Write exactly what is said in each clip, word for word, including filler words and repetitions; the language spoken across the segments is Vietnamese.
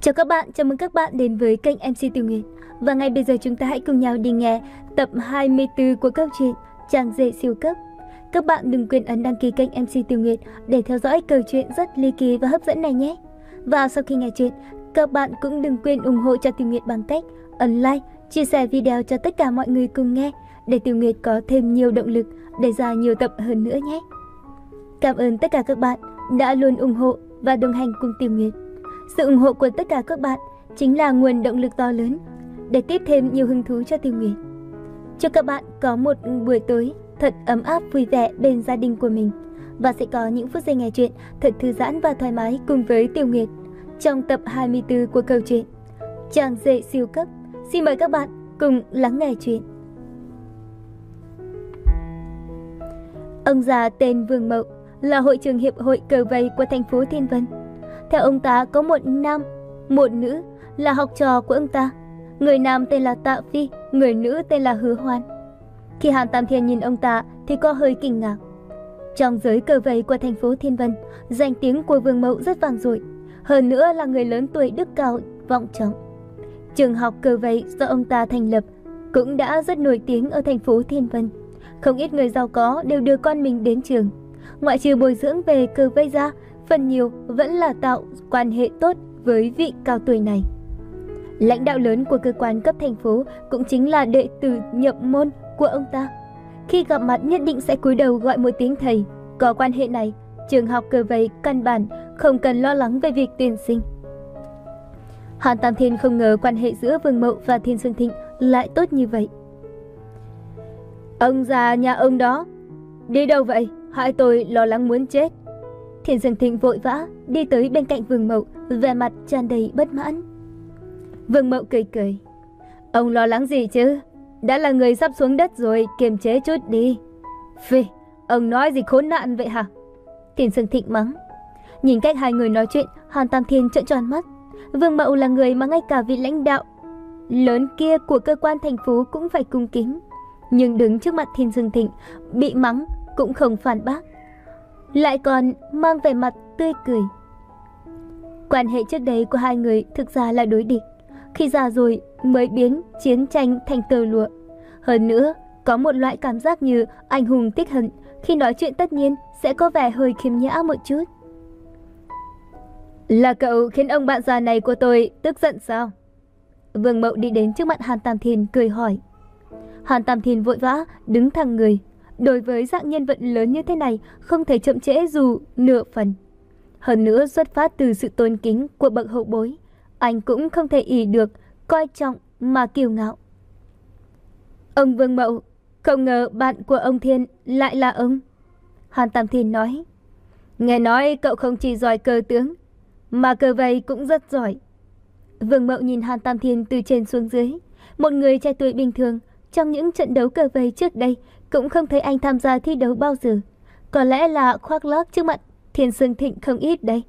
Chào các bạn, chào mừng các bạn đến với kênh em xê Tiểu Nguyệt. Và ngay bây giờ chúng ta hãy cùng nhau đi nghe tập hai mươi tư của câu chuyện Chàng rể siêu cấp. Các bạn đừng quên ấn đăng ký kênh em xê Tiểu Nguyệt để theo dõi câu chuyện rất ly kỳ và hấp dẫn này nhé. Và sau khi nghe chuyện, các bạn cũng đừng quên ủng hộ cho Tiểu Nguyệt bằng cách ấn like, chia sẻ video cho tất cả mọi người cùng nghe để Tiểu Nguyệt có thêm nhiều động lực để ra nhiều tập hơn nữa nhé. Cảm ơn tất cả các bạn đã luôn ủng hộ và đồng hành cùng Tiểu Nguyệt. Sự ủng hộ của tất cả các bạn chính là nguồn động lực to lớn để tiếp thêm nhiều hứng thú cho Tiểu Nguyệt. Chúc các bạn có một buổi tối thật ấm áp vui vẻ bên gia đình của mình và sẽ có những phút giây nghe chuyện thật thư giãn và thoải mái cùng với Tiểu Nguyệt trong tập hai mươi tư của câu chuyện Chàng rể siêu cấp. Xin mời các bạn cùng lắng nghe chuyện. Ông già tên Vương Mậu là hội trưởng hiệp hội cờ vây của thành phố Thiên Vân. Theo ông ta có một nam, một nữ là học trò của ông ta. Người nam tên là Tạ Phi, người nữ tên là Hứa Hoan. Khi Hàn Tam Thiên nhìn ông ta thì có hơi kinh ngạc. Trong giới cờ vây của thành phố Thiên Vân, danh tiếng của Vương Mậu rất vang dội. Hơn nữa là người lớn tuổi đức cao vọng trọng. Trường học cờ vây do ông ta thành lập cũng đã rất nổi tiếng ở thành phố Thiên Vân. Không ít người giàu có đều đưa con mình đến trường. Ngoại trừ bồi dưỡng về cờ vây ra, phần nhiều vẫn là tạo quan hệ tốt với vị cao tuổi này. Lãnh đạo lớn của cơ quan cấp thành phố cũng chính là đệ tử nhập môn của ông ta. Khi gặp mặt nhất định sẽ cúi đầu gọi một tiếng thầy. Có quan hệ này, trường học cờ vây căn bản không cần lo lắng về việc tuyển sinh. Hàn Tam Thiên không ngờ quan hệ giữa Vương Mậu và Thiên Sương Thịnh lại tốt như vậy. Ông già nhà ông đó, đi đâu vậy? Hại tôi lo lắng muốn chết. Thiên Sương Thịnh vội vã đi tới bên cạnh Vương Mậu, vẻ mặt tràn đầy bất mãn. Vương Mậu cười cười. Ông lo lắng gì chứ? Đã là người sắp xuống đất rồi, kiềm chế chút đi. Phi, ông nói gì khốn nạn vậy hả? Thiên Sương Thịnh mắng. Nhìn cách hai người nói chuyện, Hàn Tam Thiên trợn tròn mắt. Vương Mậu là người mà ngay cả vị lãnh đạo lớn kia của cơ quan thành phố cũng phải cung kính. Nhưng đứng trước mặt Thiên Sương Thịnh, bị mắng cũng không phản bác, lại còn mang vẻ mặt tươi cười. Quan hệ trước đây của hai người thực ra là đối địch, khi già rồi mới biến chiến tranh thành tơ lụa. Hơn nữa, có một loại cảm giác như anh hùng tiếc hận, khi nói chuyện tất nhiên sẽ có vẻ hơi khiêm nhã một chút. Là cậu khiến ông bạn già này của tôi tức giận sao? Vương Mậu đi đến trước mặt Hàn Tam Thiên cười hỏi. Hàn Tam Thiên vội vã đứng thẳng người. Đối với dạng nhân vật lớn như thế này, không thể chậm trễ dù nửa phần. Hơn nữa xuất phát từ sự tôn kính của bậc hậu bối, anh cũng không thể ỷ được coi trọng mà kiêu ngạo. Ông Vương Mậu, không ngờ bạn của ông Thiên lại là ông. Hàn Tam Thiên nói. Nghe nói cậu không chỉ giỏi cờ tướng, mà cờ vây cũng rất giỏi. Vương Mậu nhìn Hàn Tam Thiên từ trên xuống dưới. Một người trẻ tuổi bình thường, trong những trận đấu cờ vây trước đây cũng không thấy anh tham gia thi đấu bao giờ. Có lẽ là khoác lác trước mặt Thiên Sương Thịnh không ít đấy.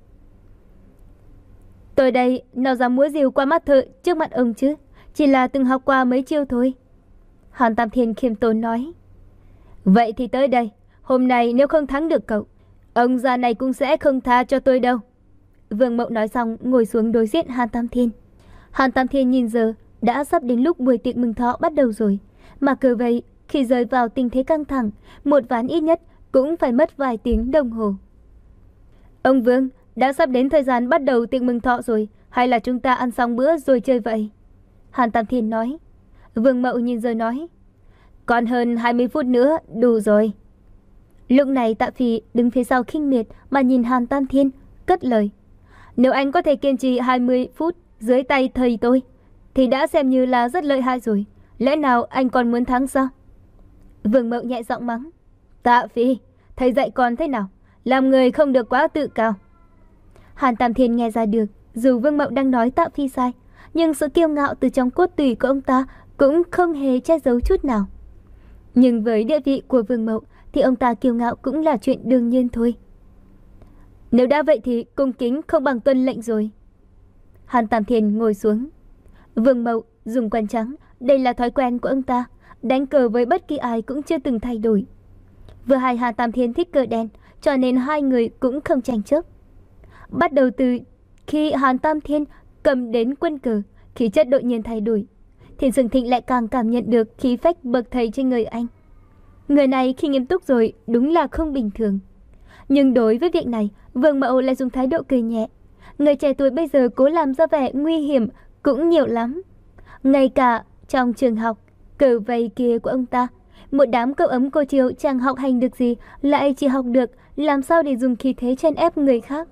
Tôi đây nào dám múa rìu qua mắt thợ trước mặt ông chứ, chỉ là từng học qua mấy chiêu thôi. Hàn Tam Thiên khiêm tốn nói. Vậy thì tới đây, hôm nay nếu không thắng được cậu, ông già này cũng sẽ không tha cho tôi đâu. Vương Mậu nói xong ngồi xuống đối diện Hàn Tam Thiên. Hàn Tam Thiên nhìn giờ đã sắp đến lúc buổi tiệc mừng thọ bắt đầu rồi, mà cờ vây khi rơi vào tình thế căng thẳng, một ván ít nhất cũng phải mất vài tiếng đồng hồ. Ông Vương, đã sắp đến thời gian bắt đầu tiệc mừng thọ rồi, hay là chúng ta ăn xong bữa rồi chơi vậy? Hàn Tam Thiên nói. Vương Mậu nhìn giờ nói. Còn hơn hai mươi phút nữa, đủ rồi. Lúc này Tạ Phi đứng phía sau khinh miệt mà nhìn Hàn Tam Thiên, cất lời. Nếu anh có thể kiên trì hai mươi phút dưới tay thầy tôi, thì đã xem như là rất lợi hại rồi. Lẽ nào anh còn muốn thắng sao? Vương Mậu nhẹ giọng mắng. Tạ Phi, thầy dạy con thế nào? Làm người không được quá tự cao. Hàn Tam Thiên nghe ra được, dù Vương Mậu đang nói Tạ Phi sai, nhưng sự kiêu ngạo từ trong cốt tủy của ông ta cũng không hề che giấu chút nào. Nhưng với địa vị của Vương Mậu thì ông ta kiêu ngạo cũng là chuyện đương nhiên thôi. Nếu đã vậy thì cung kính không bằng tuân lệnh rồi. Hàn Tam Thiên ngồi xuống. Vương Mậu dùng quan trắng, đây là thói quen của ông ta, đánh cờ với bất kỳ ai cũng chưa từng thay đổi. Vừa hay Hàn Tam Thiên thích cờ đen, cho nên hai người cũng không tranh chấp. Bắt đầu từ khi Hàn Tam Thiên cầm đến quân cờ, khí chất đột nhiên thay đổi. Thiên Sương Thịnh lại càng cảm nhận được khí phách bậc thầy trên người anh. Người này khi nghiêm túc rồi đúng là không bình thường. Nhưng đối với việc này, Vương Mậu lại dùng thái độ cười nhẹ. Người trẻ tuổi bây giờ cố làm ra vẻ nguy hiểm cũng nhiều lắm. Ngay cả trong trường học, cờ vây kia của ông ta, một đám cậu ấm cô chiều chẳng học hành được gì, lại chỉ học được làm sao để dùng khí thế chen ép người khác.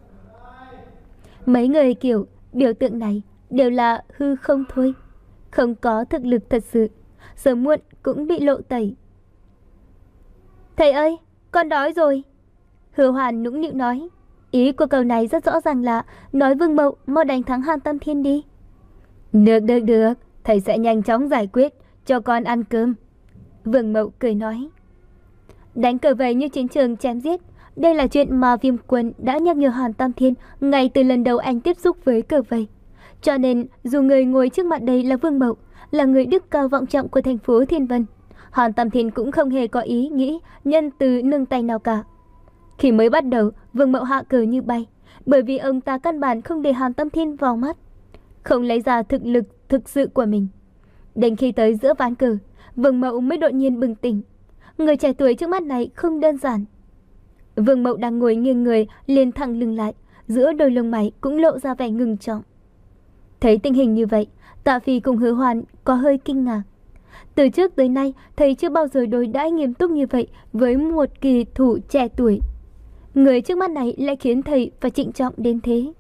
Mấy người kiểu biểu tượng này đều là hư không thôi, không có thực lực thật sự, sớm muộn cũng bị lộ tẩy. Thầy ơi, con đói rồi. Hứa Hoàn nũng nịu nói. Ý của câu này rất rõ ràng là nói Vương Mậu mau đánh thắng Hàn Tam Thiên đi. Được được được, thầy sẽ nhanh chóng giải quyết, cho con ăn cơm. Vương Mậu cười nói. Đánh cờ vây như chiến trường chém giết, đây là chuyện mà Viêm Quân đã nhắc nhở Hàn Tam Thiên ngay từ lần đầu anh tiếp xúc với cờ vây. Cho nên dù người ngồi trước mặt đây là Vương Mậu, là người đức cao vọng trọng của thành phố Thiên Vân, Hàn Tam Thiên cũng không hề có ý nghĩ nhân từ nương tay nào cả. Khi mới bắt đầu, Vương Mậu hạ cờ như bay, bởi vì ông ta căn bản không để Hàn Tam Thiên vào mắt, không lấy ra thực lực thực sự của mình. Đến khi tới giữa ván cờ, Vương Mậu mới đột nhiên bừng tỉnh. Người trẻ tuổi trước mắt này không đơn giản. Vương Mậu đang ngồi nghiêng người, liền thẳng lưng lại, giữa đôi lông mày cũng lộ ra vẻ ngưng trọng. Thấy tình hình như vậy, Tạ Phi cùng Hứa Hoàn có hơi kinh ngạc. Từ trước tới nay, thầy chưa bao giờ đối đãi nghiêm túc như vậy với một kỳ thủ trẻ tuổi. Người trước mắt này lại khiến thầy phải trịnh trọng đến thế.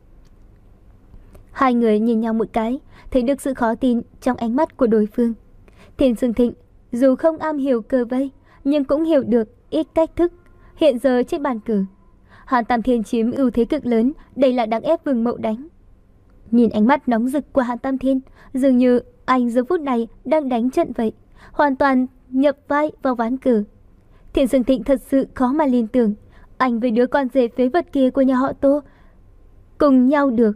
Hai người nhìn nhau một cái, thấy được sự khó tin trong ánh mắt của đối phương. Thiên Sương Thịnh dù không am hiểu cờ vây, nhưng cũng hiểu được ít cách thức hiện giờ trên bàn cờ. Hàn Tam Thiên chiếm ưu thế cực lớn, đây là đáng ép Vương Mậu đánh. Nhìn ánh mắt nóng rực của Hàn Tam Thiên, dường như anh giờ phút này đang đánh trận vậy, hoàn toàn nhập vai vào ván cờ. Thiên Sương Thịnh thật sự khó mà liên tưởng, anh với đứa con rể phế vật kia của nhà họ Tô cùng nhau được.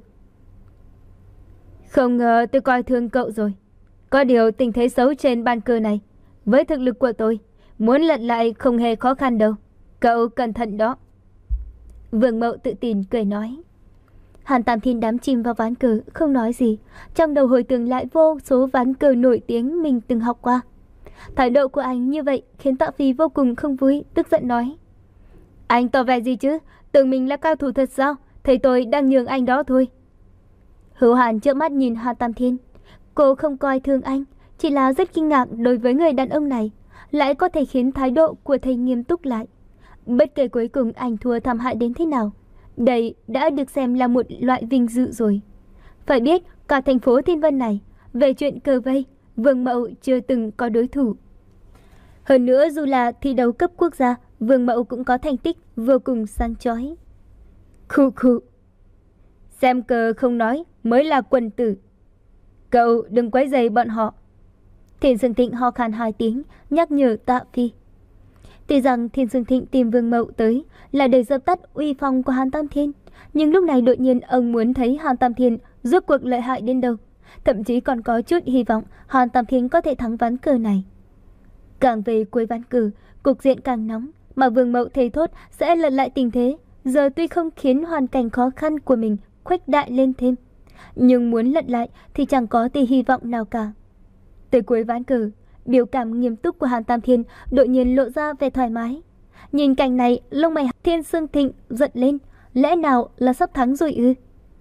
Không ngờ tôi coi thường cậu rồi. Có điều tình thế xấu trên bàn cờ này, với thực lực của tôi, muốn lật lại không hề khó khăn đâu. Cậu cẩn thận đó. Vương Mậu tự tin cười nói. Hàn Tam Thiên đắm chìm vào ván cờ, không nói gì. Trong đầu hồi tưởng lại vô số ván cờ nổi tiếng mình từng học qua. Thái độ của anh như vậy khiến Tạ Phi vô cùng không vui, tức giận nói. Anh tỏ vẻ gì chứ? Tưởng mình là cao thủ thật sao? Thầy tôi đang nhường anh đó thôi. Hứa Hàn trợn mắt nhìn Hàn Tam Thiên. Cô không coi thường anh, chỉ là rất kinh ngạc đối với người đàn ông này lại có thể khiến thái độ của thầy nghiêm túc lại. Bất kể cuối cùng anh thua thảm hại đến thế nào, đây đã được xem là một loại vinh dự rồi. Phải biết cả thành phố Thiên Vân này, về chuyện cờ vây, Vương Mậu chưa từng có đối thủ. Hơn nữa dù là thi đấu cấp quốc gia, Vương Mậu cũng có thành tích vô cùng sáng chói. Khụ khụ. Xem cờ không nói mới là quần tử. Cậu đừng quấy rầy bọn họ. Thiên Sương Thịnh ho khan hai tiếng, nhắc nhở Tạ Phi. Tuy rằng Thiên Sương Thịnh tìm Vương Mậu tới là để dập tắt uy phong của Hàn Tam Thiên, nhưng lúc này đột nhiên ông muốn thấy Hàn Tam Thiên rốt cuộc lợi hại đến đâu, thậm chí còn có chút hy vọng Hàn Tam Thiên có thể thắng ván cờ này. Càng về cuối ván cờ, cục diện càng nóng, mà Vương Mậu thề thốt sẽ lật lại tình thế. Giờ tuy không khiến hoàn cảnh khó khăn của mình khuếch đại lên thêm, nhưng muốn lật lại thì chẳng có tí hy vọng nào cả. Tới cuối ván cờ, biểu cảm nghiêm túc của Hàn Tam Thiên đột nhiên lộ ra vẻ thoải mái. Nhìn cảnh này, lông mày Thiên Sương Thịnh giận lên, lẽ nào là sắp thắng rồi ư?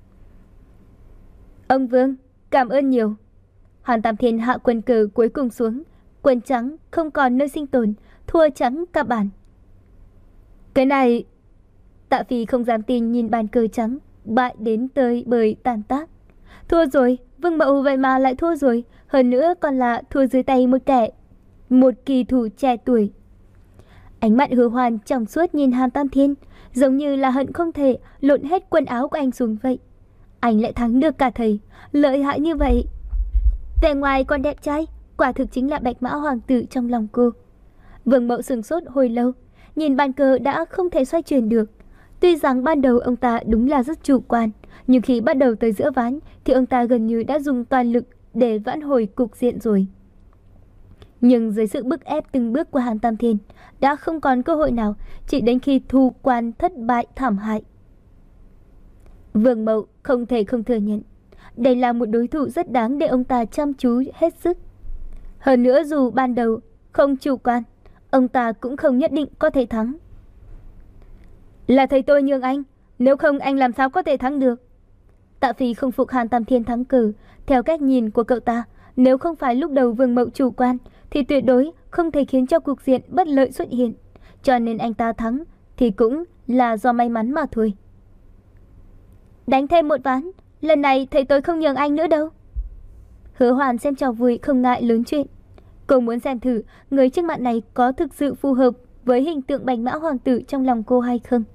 Ông Vương, cảm ơn nhiều. Hàn Tam Thiên hạ quân cờ cuối cùng xuống, quân trắng không còn nơi sinh tồn, thua trắng cả bản. Cái này... Tạ Phi không dám tin nhìn bàn cờ trắng bại đến tơi bời tàn tác. Thua rồi, Vương Mậu vậy mà lại thua rồi, hơn nữa còn là thua dưới tay một kẻ, một kỳ thủ trẻ tuổi. Ánh mắt Hứa Hoàn trong suốt nhìn Hàn Tam Thiên, giống như là hận không thể lộn hết quần áo của anh xuống vậy. Anh lại thắng được cả thầy, lợi hại như vậy. Vẻ ngoài còn đẹp trai, quả thực chính là bạch mã hoàng tử trong lòng cô. Vương Mậu sửng sốt hồi lâu, nhìn bàn cờ đã không thể xoay chuyển được. Tuy rằng ban đầu ông ta đúng là rất chủ quan, nhưng khi bắt đầu tới giữa ván thì ông ta gần như đã dùng toàn lực để vãn hồi cục diện rồi. Nhưng dưới sự bức ép từng bước của Hàn Tam Thiên, đã không còn cơ hội nào, chỉ đến khi thu quan thất bại thảm hại. Vương Mậu không thể không thừa nhận, đây là một đối thủ rất đáng để ông ta chăm chú hết sức. Hơn nữa dù ban đầu không chủ quan, ông ta cũng không nhất định có thể thắng. Là thầy tôi nhường anh, nếu không anh làm sao có thể thắng được. Tạ Phi không phục Hàn Tam Thiên thắng cử. Theo cách nhìn của cậu ta, nếu không phải lúc đầu Vương Mậu chủ quan thì tuyệt đối không thể khiến cho cục diện bất lợi xuất hiện. Cho nên anh ta thắng thì cũng là do may mắn mà thôi. Đánh thêm một ván, lần này thầy tôi không nhường anh nữa đâu. Hứa Hoàn xem trò vui không ngại lớn chuyện. Cô muốn xem thử người trước mặt này có thực sự phù hợp với hình tượng Bạch Mã Hoàng tử trong lòng cô hay không.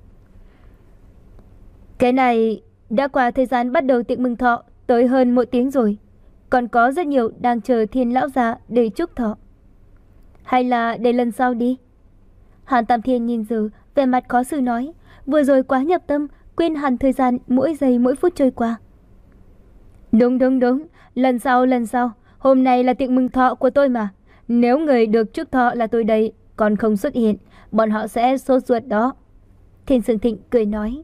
Cái này đã qua thời gian bắt đầu tiệc mừng thọ tới hơn một tiếng rồi. Còn có rất nhiều đang chờ Thiên lão già để chúc thọ. Hay là để lần sau đi. Hàn Tam Thiên nhìn giờ vẻ mặt khó xử nói. Vừa rồi quá nhập tâm, quên hẳn thời gian mỗi giây mỗi phút trôi qua. Đúng đúng đúng, lần sau lần sau. Hôm nay là tiệc mừng thọ của tôi mà. Nếu người được chúc thọ là tôi đây còn không xuất hiện, bọn họ sẽ sốt ruột đó. Thiên Sương Thịnh cười nói.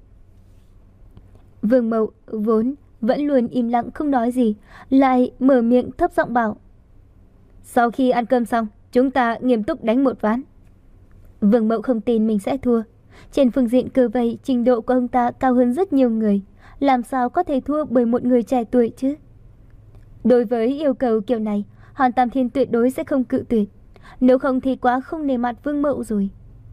Vương Mậu vốn vẫn luôn im lặng không nói gì, lại mở miệng thấp giọng bảo. Sau khi ăn cơm xong, chúng ta nghiêm túc đánh một ván. Vương Mậu không tin mình sẽ thua. Trên phương diện cờ vây, trình độ của ông ta cao hơn rất nhiều người. Làm sao có thể thua bởi một người trẻ tuổi chứ? Đối với yêu cầu kiểu này, Hàn Tam Thiên tuyệt đối sẽ không cự tuyệt. Nếu không thì quá không nề mặt Vương Mậu rồi.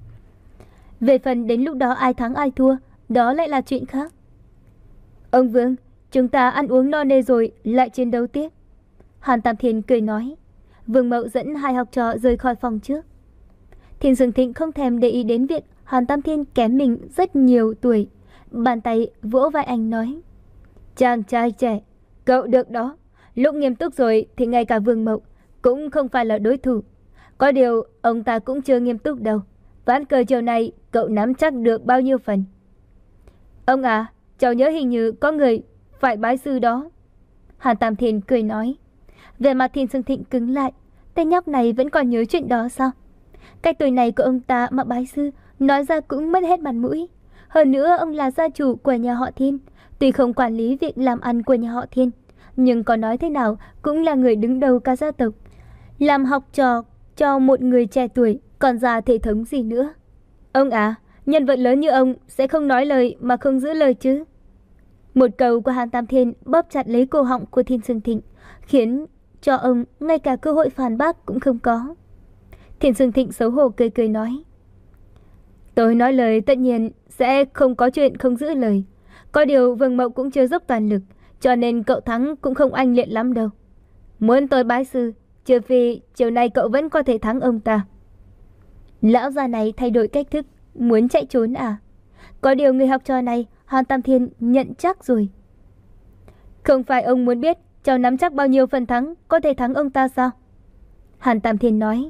Về phần đến lúc đó ai thắng ai thua, đó lại là chuyện khác. Ông Vương, chúng ta ăn uống no nê rồi, lại chiến đấu tiếp. Hàn Tam Thiên cười nói. Vương Mậu dẫn hai học trò rời khỏi phòng trước. Thiên Dương Thịnh không thèm để ý đến việc Hàn Tam Thiên kém mình rất nhiều tuổi. Bàn tay vỗ vai anh nói. Chàng trai trẻ, cậu được đó. Lúc nghiêm túc rồi thì ngay cả Vương Mậu cũng không phải là đối thủ. Có điều ông ta cũng chưa nghiêm túc đâu. Ván cờ chiều này cậu nắm chắc được bao nhiêu phần? Ông à, cháu nhớ hình như có người phải bái sư đó. Hàn Tam Thiên cười nói. Về mặt Thiên Dương Thịnh cứng lại. Tên nhóc này vẫn còn nhớ chuyện đó sao? Cái tuổi này của ông ta mà bái sư, nói ra cũng mất hết mặt mũi. Hơn nữa ông là gia chủ của nhà họ Thiên, tuy không quản lý việc làm ăn của nhà họ Thiên, nhưng có nói thế nào cũng là người đứng đầu cả gia tộc. Làm học trò cho một người trẻ tuổi còn ra thể thống gì nữa. Ông à, nhân vật lớn như ông sẽ không nói lời mà không giữ lời chứ. Một câu của Hàn Tam Thiên bóp chặt lấy cổ họng của Thiên Dương Thịnh, khiến cho ông ngay cả cơ hội phản bác cũng không có. Thiên Dương Thịnh xấu hổ cười cười nói. Tôi nói lời tất nhiên sẽ không có chuyện không giữ lời. Có điều Vương Mậu cũng chưa dốc toàn lực, cho nên cậu thắng cũng không oanh liệt lắm đâu. Muốn tôi bái sư, trừ phi chiều nay cậu vẫn có thể thắng ông ta. Lão già này thay đổi cách thức, muốn chạy trốn à? Có điều người học trò này Hàn Tam Thiên nhận chắc rồi. Không phải ông muốn biết cháu nắm chắc bao nhiêu phần thắng có thể thắng ông ta sao? Hàn Tam Thiên nói.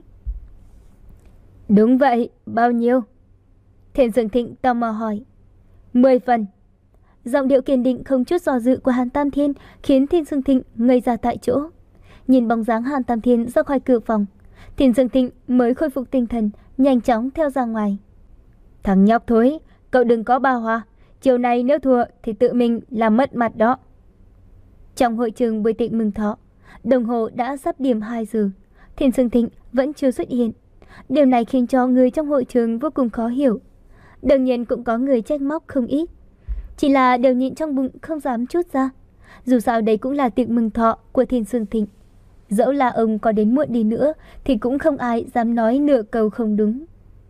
Đúng vậy, bao nhiêu? Thiên Dương Thịnh tò mò hỏi. Mười phần. Giọng điệu kiên định không chút do dự của Hàn Tam Thiên khiến Thiên Dương Thịnh ngây ra tại chỗ. Nhìn bóng dáng Hàn Tam Thiên ra khỏi cửa phòng, Thiên Dương Thịnh mới khôi phục tinh thần, nhanh chóng theo ra ngoài. Thằng nhóc thối, cậu đừng có bao hoa. Chiều nay nếu thua thì tự mình làm mất mặt đó. Trong hội trường buổi tiệc mừng thọ, đồng hồ đã sắp điểm hai giờ. Thiên Dương Thịnh vẫn chưa xuất hiện. Điều này khiến cho người trong hội trường vô cùng khó hiểu. Đương nhiên cũng có người trách móc không ít, chỉ là đều nhịn trong bụng không dám trút ra. Dù sao đây cũng là tiệc mừng thọ của Thiên Dương Thịnh. Dẫu là ông có đến muộn đi nữa thì cũng không ai dám nói nửa câu không đúng.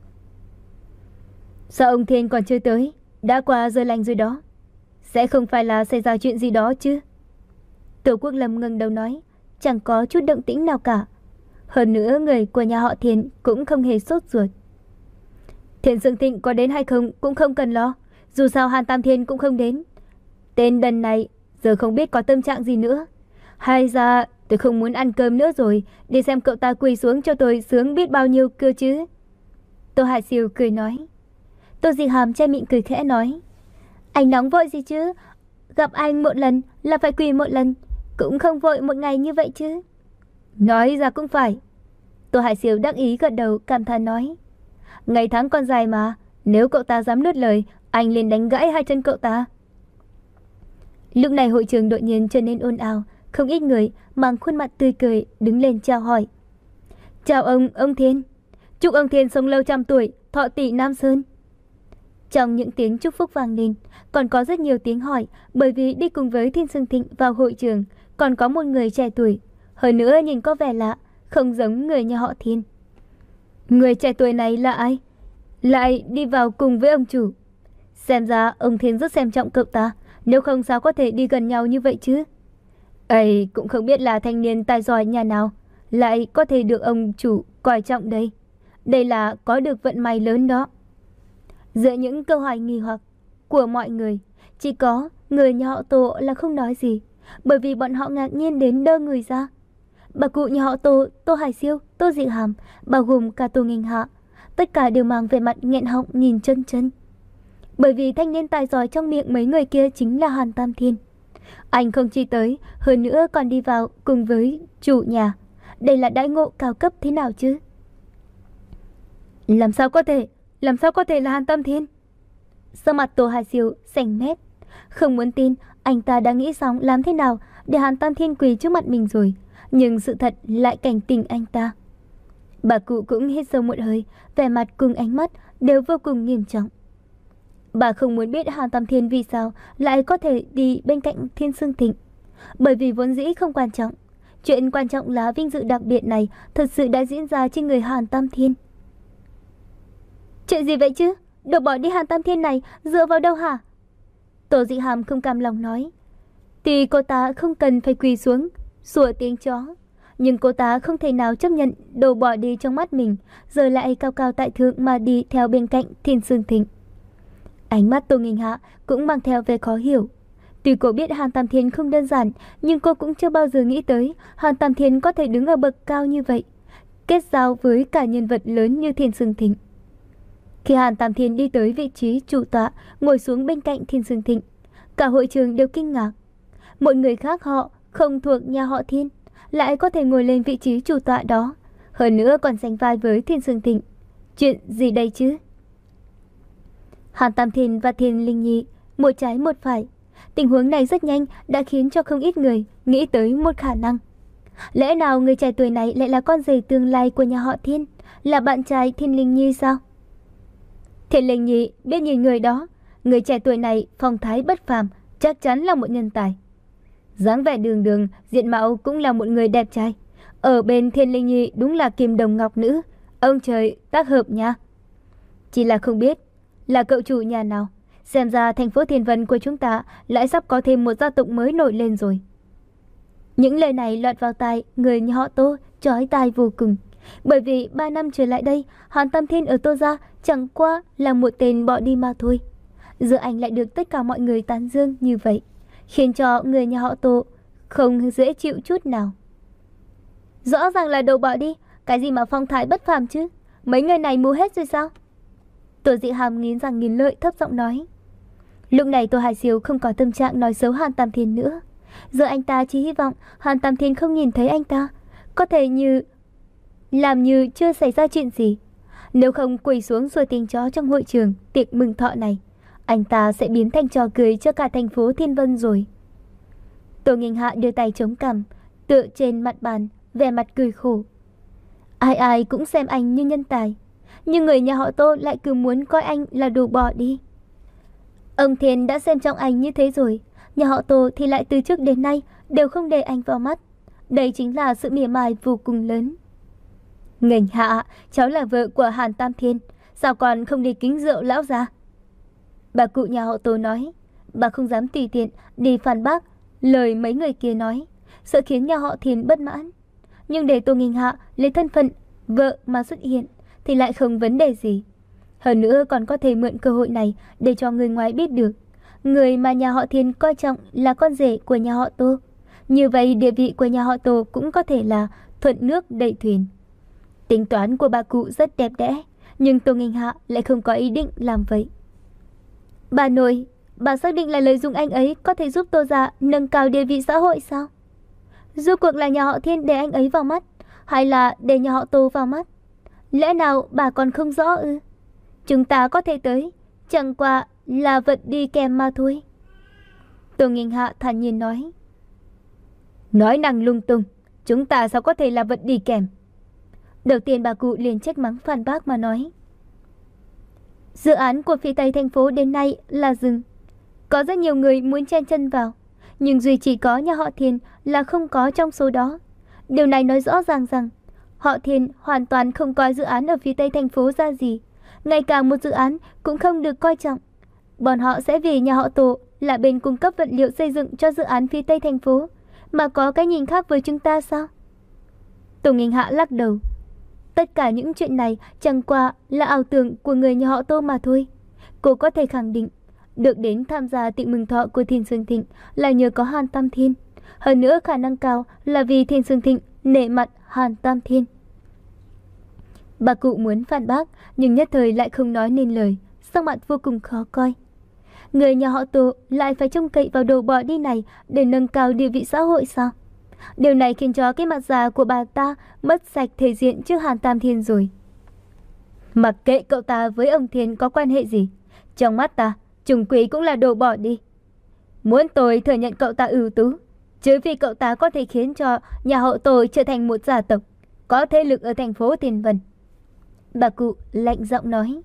Sao ông Thiên còn chưa tới? Đã qua giờ lành rồi đó. Sẽ không phải là xảy ra chuyện gì đó chứ? Tổ Quốc Lâm ngẩng đầu nói. Chẳng có chút động tĩnh nào cả. Hơn nữa người của nhà họ Thiên cũng không hề sốt ruột. Thiên Dương Thịnh có đến hay không cũng không cần lo. Dù sao Hàn Tam Thiên cũng không đến. Tên đần này giờ không biết có tâm trạng gì nữa. Hay ra tôi không muốn ăn cơm nữa rồi. Đi xem cậu ta quỳ xuống cho tôi sướng biết bao nhiêu cơ chứ. Tô Hải Siêu cười nói. Tô Dị Hàm che miệng cười khẽ nói. Anh nóng vội gì chứ? Gặp anh một lần là phải quỳ một lần. Cũng không vội một ngày như vậy chứ. Nói ra cũng phải. Tô Hải Siêu đắc ý gật đầu cảm thán nói. Ngày tháng còn dài mà. Nếu cậu ta dám nuốt lời, anh liền đánh gãy hai chân cậu ta. Lúc này hội trường đột nhiên trở nên ồn ào, không ít người mang khuôn mặt tươi cười đứng lên chào hỏi. Chào ông, ông Thiên. Chúc ông Thiên sống lâu trăm tuổi, thọ tỷ Nam Sơn. Trong những tiếng chúc phúc vang lên, còn có rất nhiều tiếng hỏi, bởi vì đi cùng với Thiên Sương Thịnh vào hội trường còn có một người trẻ tuổi, hơn nữa nhìn có vẻ lạ, không giống người nhà họ Thiên. Người trẻ tuổi này là ai? Lại đi vào cùng với ông chủ. Xem ra ông Thiên rất xem trọng cậu ta, nếu không sao có thể đi gần nhau như vậy chứ. Ấy cũng không biết là thanh niên tài giỏi nhà nào lại có thể được ông chủ coi trọng đây. Đây là có được vận may lớn đó. Giữa những câu hỏi nghi hoặc của mọi người, chỉ có người nhà họ Tô là không nói gì, bởi vì bọn họ ngạc nhiên đến đơ người ra. Bà cụ nhà họ Tô, Tô Hải Siêu, Tô Dị Hàm, bao gồm cả Tô Nghênh Hạ, tất cả đều mang vẻ mặt nghẹn họng nhìn chân chân. Bởi vì thanh niên tài giỏi trong miệng mấy người kia chính là Hàn Tam Thiên. Anh không chỉ tới, hơn nữa còn đi vào cùng với chủ nhà. Đây là đãi ngộ cao cấp thế nào chứ? Làm sao có thể, làm sao có thể là Hàn Tam Thiên? Sắc mặt Tô Hải Siêu xanh mét, không muốn tin anh ta đã nghĩ xong làm thế nào để Hàn Tam Thiên quỳ trước mặt mình rồi, nhưng sự thật lại cảnh tỉnh anh ta. Bà cụ cũng hít sâu một hơi, vẻ mặt cùng ánh mắt đều vô cùng nghiêm trọng. Bà không muốn biết Hàn Tam Thiên vì sao lại có thể đi bên cạnh Thiên Sương Thịnh, bởi vì vốn dĩ không quan trọng. Chuyện quan trọng là vinh dự đặc biệt này thật sự đã diễn ra trên người Hàn Tam Thiên. Chuyện gì vậy chứ? Được bỏ đi Hàn Tam Thiên này dựa vào đâu hả? Tô Dị Hàm không cam lòng nói. Thì cô ta không cần phải quỳ xuống sủa tiếng chó, nhưng cô ta không thể nào chấp nhận đồ bỏ đi trong mắt mình, giờ lại cao cao tại thượng mà đi theo bên cạnh Thiên Sương Thịnh. Ánh mắt Tô Nghênh Hạ cũng mang theo vẻ khó hiểu. Tuy cô biết Hàn Tam Thiên không đơn giản, nhưng cô cũng chưa bao giờ nghĩ tới Hàn Tam Thiên có thể đứng ở bậc cao như vậy, kết giao với cả nhân vật lớn như Thiên Sương Thịnh. Khi Hàn Tam Thiên đi tới vị trí chủ tọa, ngồi xuống bên cạnh Thiên Sương Thịnh, cả hội trường đều kinh ngạc. Một người khác họ không thuộc nhà họ Thiên lại có thể ngồi lên vị trí chủ tọa đó, hơn nữa còn sánh vai với Thiên Sương Thịnh. Chuyện gì đây chứ? Hàn Tam Thiên và Thiên Linh Nhi một trái một phải. Tình huống này rất nhanh đã khiến cho không ít người nghĩ tới một khả năng. Lẽ nào người trẻ tuổi này lại là con rể tương lai của nhà họ Thiên, là bạn trai Thiên Linh Nhi sao? Thiên Linh Nhi biết nhìn người đó, người trẻ tuổi này phong thái bất phàm, chắc chắn là một nhân tài. Dáng vẻ đường đường, diện mạo cũng là một người đẹp trai. Ở bên Thiên Linh Nhi đúng là kim đồng ngọc nữ, ông trời tác hợp nha. Chỉ là không biết là cậu chủ nhà nào. Xem ra thành phố Thiên Vân của chúng ta lại sắp có thêm một gia tộc mới nổi lên rồi. Những lời này lọt vào tai người nhà họ Tô, chói tai vô cùng. Bởi vì ba năm trở lại đây, Hàn Tam Thiên ở Tô gia chẳng qua là một tên bỏ đi mà thôi. Giờ anh lại được tất cả mọi người tán dương như vậy, khiến cho người nhà họ Tô không dễ chịu chút nào. Rõ ràng là đồ bỏ đi, cái gì mà phong thái bất phàm chứ? Mấy người này mù hết rồi sao? Tô Dị Hàm nghiến răng nghiến lợi thấp giọng nói. Lúc này Tô Hải Siêu không có tâm trạng nói xấu Hàn Tam Thiên nữa. Giờ anh ta chỉ hy vọng Hàn Tam Thiên không nhìn thấy anh ta, có thể như làm như chưa xảy ra chuyện gì. Nếu không quỳ xuống rồi tiếng chó trong hội trường tiệc mừng thọ này, anh ta sẽ biến thành trò cười cho cả thành phố Thiên Vân rồi. Tô Nghênh Hạ đưa tay chống cằm, tựa trên mặt bàn, vẻ mặt cười khổ. Ai ai cũng xem anh như nhân tài, nhưng người nhà họ Tô lại cứ muốn coi anh là đồ bỏ đi. Ông Thiên đã xem trọng anh như thế rồi, nhà họ Tô thì lại từ trước đến nay đều không để anh vào mắt. Đây chính là sự mỉa mai vô cùng lớn. Nghênh Hạ, cháu là vợ của Hàn Tam Thiên, sao còn không đi kính rượu lão già? Bà cụ nhà họ Tô nói. Bà không dám tùy tiện đi phản bác lời mấy người kia nói, sợ khiến nhà họ Thiên bất mãn. Nhưng để Tô Nghênh Hạ lấy thân phận vợ mà xuất hiện thì lại không vấn đề gì. Hơn nữa còn có thể mượn cơ hội này để cho người ngoài biết được người mà nhà họ Thiên coi trọng là con rể của nhà họ Tô. Như vậy địa vị của nhà họ Tô cũng có thể là thuận nước đẩy thuyền. Tính toán của bà cụ rất đẹp đẽ, nhưng Tô Nghênh Hạ lại không có ý định làm vậy. Bà nội, bà xác định là lợi dụng anh ấy có thể giúp Tô gia nâng cao địa vị xã hội sao? Rốt cuộc là nhà họ Thiên để anh ấy vào mắt, hay là để nhà họ Tô vào mắt? Lẽ nào bà còn không rõ ư? Chúng ta có thể tới, chẳng qua là vật đi kèm mà thôi. Tô Tô Nghinh Hạ thản nhiên nói. Nói năng lung tung, chúng ta sao có thể là vật đi kèm? Đầu tiên bà cụ liền trách mắng phản bác mà nói. Dự án của phía Tây thành phố đến nay là dừng. Có rất nhiều người muốn chen chân vào, nhưng duy chỉ có nhà họ Thiền là không có trong số đó. Điều này nói rõ ràng rằng họ Thiền hoàn toàn không coi dự án ở phía Tây thành phố ra gì, ngay cả một dự án cũng không được coi trọng. Bọn họ sẽ vì nhà họ Tô là bên cung cấp vật liệu xây dựng cho dự án phía Tây thành phố mà có cái nhìn khác với chúng ta sao? Tô Nghinh Hạ lắc đầu. Tất cả những chuyện này chẳng qua là ảo tưởng của người nhà họ Tô mà thôi. Cô có thể khẳng định được đến tham gia tiệc mừng thọ của Thiên Sương Thịnh là nhờ có Hàn Tam Thiên. Hơn nữa khả năng cao là vì Thiên Sương Thịnh nể mặt Hàn Tam Thiên. Bà cụ muốn phản bác nhưng nhất thời lại không nói nên lời, sắc mặt vô cùng khó coi. Người nhà họ Tô lại phải trông cậy vào đồ bỏ đi này để nâng cao địa vị xã hội sao? Điều này khiến cho cái mặt già của bà ta mất sạch thể diện trước Hàn Tam Thiên rồi. Mặc kệ cậu ta với ông Thiên có quan hệ gì, trong mắt ta, Trùng Quý cũng là đồ bỏ đi. Muốn tôi thừa nhận cậu ta ưu tú, chứ vì cậu ta có thể khiến cho nhà họ tôi trở thành một gia tộc có thế lực ở thành phố Thiên Vân. Bà cụ lạnh giọng nói.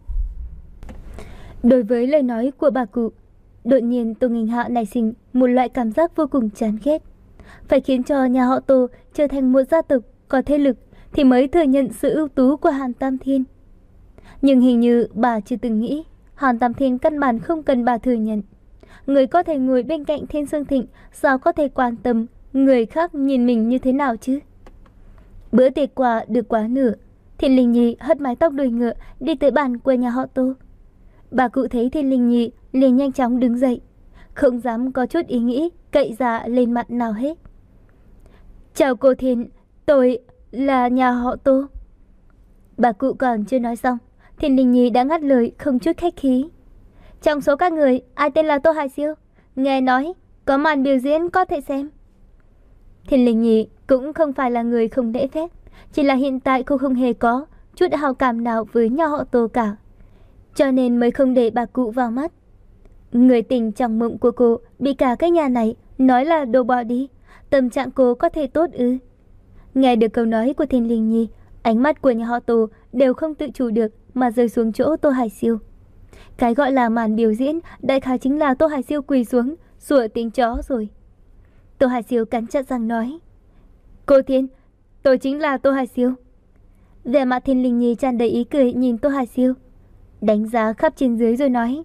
Đối với lời nói của bà cụ, đột nhiên Tô Nghinh Hạ nảy sinh một loại cảm giác vô cùng chán ghét. Phải khiến cho nhà họ Tô trở thành một gia tộc có thế lực thì mới thừa nhận sự ưu tú của Hàn Tam Thiên. Nhưng hình như bà chưa từng nghĩ Hàn Tam Thiên căn bản không cần bà thừa nhận. Người có thể ngồi bên cạnh Thiên Sương Thịnh sao có thể quan tâm người khác nhìn mình như thế nào chứ? Bữa tiệc qua được quá nửa, Thiên Linh Nhi hất mái tóc đuôi ngựa đi tới bàn của nhà họ Tô. Bà cụ thấy Thiên Linh Nhi liền nhanh chóng đứng dậy, không dám có chút ý nghĩ cậy ra lên mặt nào hết. Chào cô Thiên, tôi là nhà họ Tô. Bà cụ còn chưa nói xong, Thiên Linh Nhi đã ngắt lời không chút khách khí. Trong số các người, ai tên là Tô Hải Siêu? Nghe nói có màn biểu diễn có thể xem. Thiên Linh Nhi cũng không phải là người không lễ phép, chỉ là hiện tại cô không hề có chút hào cảm nào với nhà họ Tô cả, cho nên mới không để bà cụ vào mắt. Người tình trong mộng của cô bị cả cái nhà này nói là đồ bỏ đi, tâm trạng cô có thể tốt ư? Nghe được câu nói của Thiên Linh Nhi, ánh mắt của nhà họ Tô đều không tự chủ được mà rơi xuống chỗ Tô Hải Siêu. Cái gọi là màn biểu diễn đại khái chính là Tô Hải Siêu quỳ xuống sủa tiếng chó rồi. Tô Hải Siêu cắn chặt răng nói. Cô Thiên, tôi chính là Tô Hải Siêu. Vẻ mặt Thiên Linh Nhi tràn đầy ý cười nhìn Tô Hải Siêu, đánh giá khắp trên dưới rồi nói.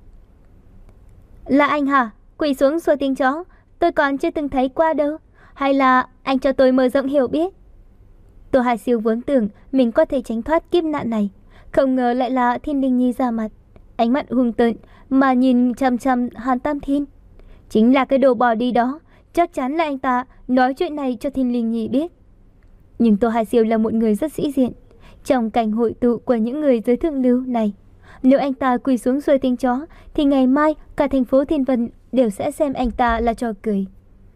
Là anh hả? Quỳ xuống sủa tiếng chó, tôi còn chưa từng thấy qua đâu. Hay là anh cho tôi mở rộng hiểu biết? Tô Hải Siêu vốn tưởng mình có thể tránh thoát kiếp nạn này, không ngờ lại là Thiên Linh Nhi ra mặt, ánh mắt hung tợn mà nhìn chằm chằm Hàn Tam Thiên. Chính là cái đồ bỏ đi đó, chắc chắn là anh ta nói chuyện này cho Thiên Linh Nhi biết. Nhưng Tô Hải Siêu là một người rất sĩ diện. Trong cảnh hội tụ của những người giới thượng lưu này, nếu anh ta quỳ xuống sủa tiếng chó thì ngày mai cả thành phố Thiên Vân đều sẽ xem anh ta là trò cười.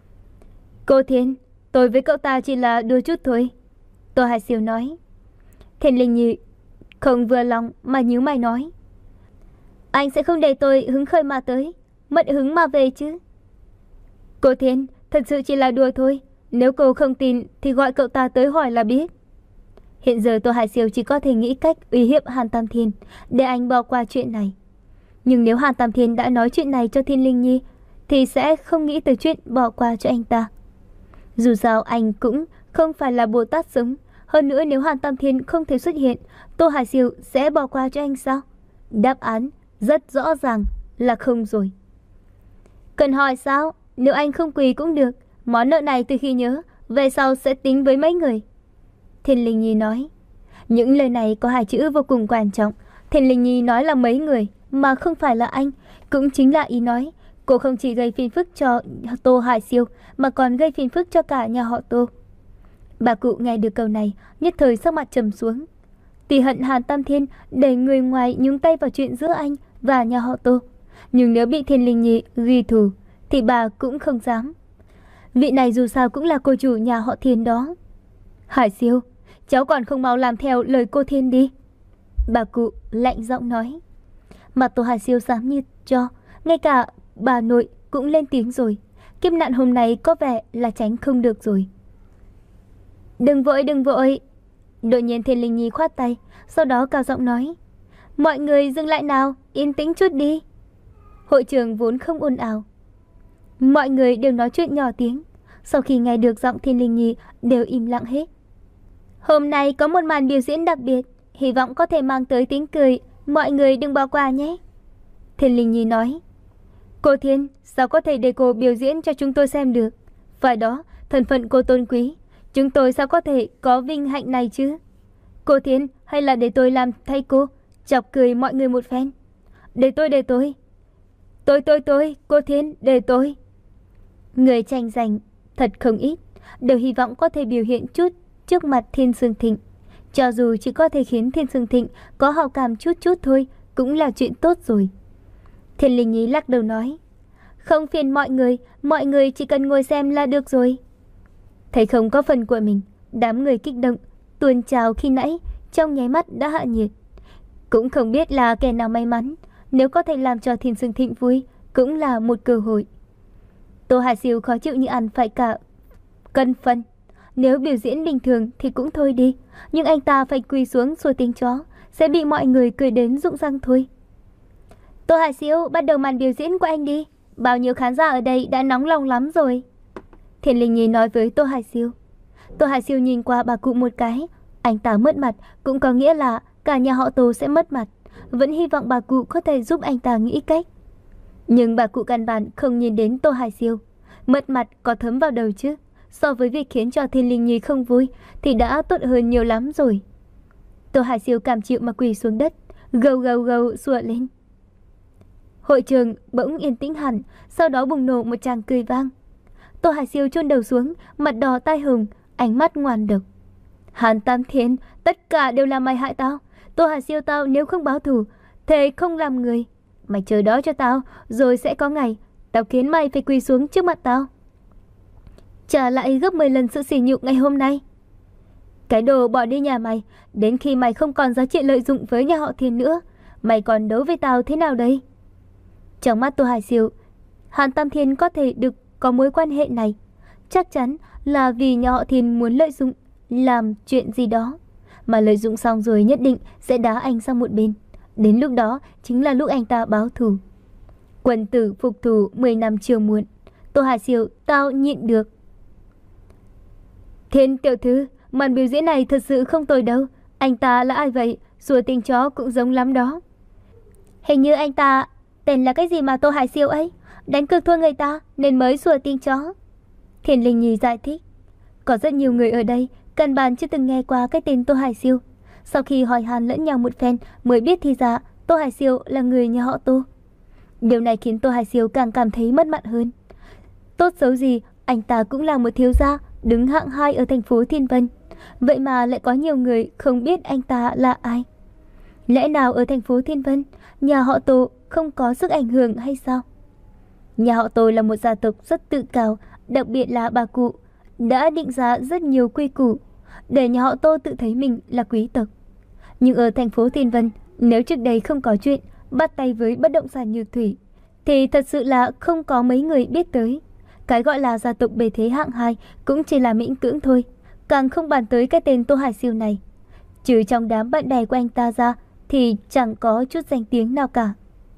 Cô Thiên, tôi với cậu ta chỉ là đùa chút thôi, Tô Hải Siêu nói. Thiên Linh Nhi không vừa lòng mà nhíu mày nói. Anh sẽ không để tôi hứng khởi mà tới, mất hứng mà về chứ? Cô Thiên, thật sự chỉ là đùa thôi. Nếu cô không tin thì gọi cậu ta tới hỏi là biết. Hiện giờ Tô Hải Siêu chỉ có thể nghĩ cách uy hiếp Hàn Tam Thiên để anh bỏ qua chuyện này. Nhưng nếu Hàn Tam Thiên đã nói chuyện này cho Thiên Linh Nhi thì sẽ không nghĩ tới chuyện bỏ qua cho anh ta. Dù sao anh cũng không phải là Bồ Tát sống. Hơn nữa nếu Hàn Tam Thiên không thể xuất hiện, Tô Hải Siêu sẽ bỏ qua cho anh sao? Đáp án rất rõ ràng là không rồi. Cần hỏi sao? Nếu anh không quỳ cũng được. Món nợ này từ khi nhớ, về sau sẽ tính với mấy người. Thiên Linh Nhi nói. Những lời này có hai chữ vô cùng quan trọng. Thiên Linh Nhi nói là mấy người, mà không phải là anh. Cũng chính là ý nói cô không chỉ gây phiền phức cho Tô Hải Siêu, mà còn gây phiền phức cho cả nhà họ Tô. Bà cụ nghe được câu này, nhất thời sắc mặt trầm xuống. Tỷ hận Hàn Tam Thiên để người ngoài nhúng tay vào chuyện giữa anh và nhà họ Tô, nhưng nếu bị Thiên Linh Nhi ghi thù thì bà cũng không dám. Vị này dù sao cũng là cô chủ nhà họ Thiên đó. Hải Siêu, cháu còn không mau làm theo lời cô Thiên đi, bà cụ lạnh giọng nói. Mặt Tô Hải Siêu dám như cho, ngay cả bà nội cũng lên tiếng rồi. kiếp nạn hôm nay có vẻ là tránh không được rồi. Đừng vội, đừng vội. Đột nhiên Thiên Linh Nhi khoát tay, sau đó cao giọng nói, mọi người dừng lại nào, yên tĩnh chút đi. Hội trường vốn không ồn ào. Mọi người đều nói chuyện nhỏ tiếng. Sau khi nghe được giọng Thiên Linh Nhi đều im lặng hết. Hôm nay có một màn biểu diễn đặc biệt, hy vọng có thể mang tới tiếng cười, mọi người đừng bỏ qua nhé. Thiên Linh Nhi nói, cô Thiên, sao có thể để cô biểu diễn cho chúng tôi xem được? Phải đó, thân phận cô tôn quý, chúng tôi sao có thể có vinh hạnh này chứ? Cô Thiên, hay là để tôi làm thay cô, chọc cười mọi người một phen. Để tôi, để tôi. Tôi, tôi, tôi, cô Thiên, để tôi. Người tranh giành thật không ít, đều hy vọng có thể biểu hiện chút trước mặt Thiên Sương Thịnh. Cho dù chỉ có thể khiến Thiên Sương Thịnh có hào cảm chút chút thôi, cũng là chuyện tốt rồi. Thiên Linh Nhi lắc đầu nói, không phiền mọi người, mọi người chỉ cần ngồi xem là được rồi. Thấy không có phần của mình, đám người kích động, tuôn trào khi nãy, trong nháy mắt đã hạ nhiệt. Cũng không biết là kẻ nào may mắn, nếu có thể làm cho Thiên Sương Thịnh vui, cũng là một cơ hội. Tô Hải Siêu khó chịu như ăn phải cả cân phân. Nếu biểu diễn bình thường thì cũng thôi đi, nhưng anh ta phải quỳ xuống xua tiếng chó, sẽ bị mọi người cười đến rụng răng thôi. Tô Hải Siêu, bắt đầu màn biểu diễn của anh đi. Bao nhiêu khán giả ở đây đã nóng lòng lắm rồi. Thiên Linh Nhi nói với Tô Hải Siêu. Tô Hải Siêu nhìn qua bà cụ một cái. Anh ta mất mặt cũng có nghĩa là cả nhà họ Tô sẽ mất mặt. Vẫn hy vọng bà cụ có thể giúp anh ta nghĩ cách. Nhưng bà cụ căn bản không nhìn đến Tô Hải Siêu. Mất mặt có thấm vào đầu chứ. So với việc khiến cho Thiên Linh Nhi không vui thì đã tốt hơn nhiều lắm rồi. Tô Hải Siêu cảm chịu mà quỳ xuống đất, gâu gâu gâu sủa lên. Hội trường bỗng yên tĩnh hẳn, sau đó bùng nổ một tràng cười vang. Tô Hải Siêu chôn đầu xuống, mặt đỏ tai hồng, ánh mắt ngoan độc. Hàn Tam Thiên, tất cả đều là mày hại tao. Tô Hải Siêu, tao nếu không báo thù, thề không làm người. Mày chờ đó cho tao, rồi sẽ có ngày tao khiến mày phải quỳ xuống trước mặt tao, trả lại gấp mười lần sự sỉ nhục ngày hôm nay. Cái đồ bỏ đi nhà mày, đến khi mày không còn giá trị lợi dụng với nhà họ Thiên nữa, mày còn đấu với tao thế nào đây? Trong mắt Tô Hải Siêu, Hàn Tam Thiên có thể được có mối quan hệ này, chắc chắn là vì nhà họ Thiên muốn lợi dụng, làm chuyện gì đó. Mà lợi dụng xong rồi nhất định sẽ đá anh sang một bên. Đến lúc đó chính là lúc anh ta báo thù. Quần tử phục thù mười năm chiều muộn. Tô Hải Siêu, tao nhịn được. Thiên tiểu thư, màn biểu diễn này thật sự không tồi đâu. Anh ta là ai vậy? Sủa tiếng chó cũng giống lắm đó. Hình như anh ta tên là cái gì mà Tô Hải Siêu ấy, đánh cược thua người ta nên mới sủa tiếng chó. Thiên Linh Nhi giải thích. Có rất nhiều người ở đây căn bản chưa từng nghe qua cái tên Tô Hải Siêu. Sau khi hỏi han lẫn nhau một phen mới biết thì ra Tô Hải Siêu là người nhà họ Tô. Điều này khiến Tô Hải Siêu càng cảm thấy mất mặt hơn. Tốt xấu gì, anh ta cũng là một thiếu gia đứng hạng hai ở thành phố Thiên Vân. Vậy mà lại có nhiều người không biết anh ta là ai. Lẽ nào ở thành phố Thiên Vân, nhà họ Tô không có sức ảnh hưởng hay sao? Nhà họ Tô là một gia tộc rất tự cao, đặc biệt là bà cụ đã định ra rất nhiều quy củ để nhà họ Tô tự thấy mình là quý tộc. Nhưng ở thành phố Thiên Vân, nếu trước đây không có chuyện bắt tay với bất động sản Như Thủy, thì thật sự là không có mấy người biết tới. Cái gọi là gia tộc bề thế hạng hai cũng chỉ là miễn cưỡng thôi, càng không bàn tới cái tên Tô Hải Siêu này. Trừ trong đám bạn bè của anh ta ra thì chẳng có chút danh tiếng nào cả.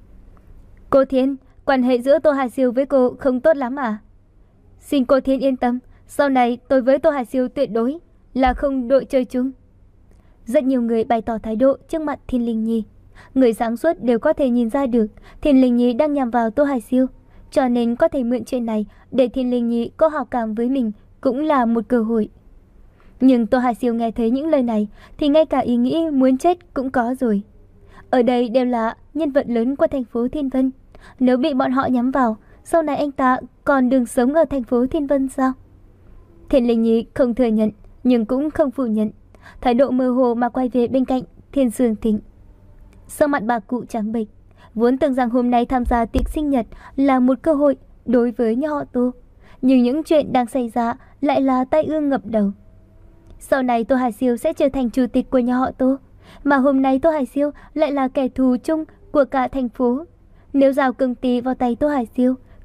Cô Thiên, quan hệ giữa Tô Hải Siêu với cô không tốt lắm à? Xin cô Thiên yên tâm, sau này tôi với Tô Hải Siêu tuyệt đối là không đội chơi chung. Rất nhiều người bày tỏ thái độ trước mặt Thiên Linh Nhi. Người sáng suốt đều có thể nhìn ra được Thiên Linh Nhi đang nhằm vào Tô Hải Siêu, cho nên có thể mượn chuyện này để Thiên Linh Nhi có hảo cảm với mình cũng là một cơ hội. Nhưng Tô Hải Siêu nghe thấy những lời này thì ngay cả ý nghĩ muốn chết cũng có rồi. Ở đây đều là nhân vật lớn của thành phố Thiên Vân. Nếu bị bọn họ nhắm vào, sau này anh ta còn đường sống ở thành phố Thiên Vân sao? Thiên Linh Nhi không thừa nhận nhưng cũng không phủ nhận, thái độ mơ hồ mà quay về bên cạnh Thiên Sương Thịnh. Sau mặt bà cụ trắng bệch, vốn tưởng rằng hôm nay tham gia tiệc sinh nhật là một cơ hội đối với nhà họ Tô, nhưng những chuyện đang xảy ra lại là tai ương ngập đầu. Sau này Tô Hải Siêu sẽ trở thành chủ tịch của nhà họ Tô, mà hôm nay Tô Hải Siêu lại là kẻ thù chung của cả thành phố. Nếu giao công ty vào tay Tô Hải Siêu,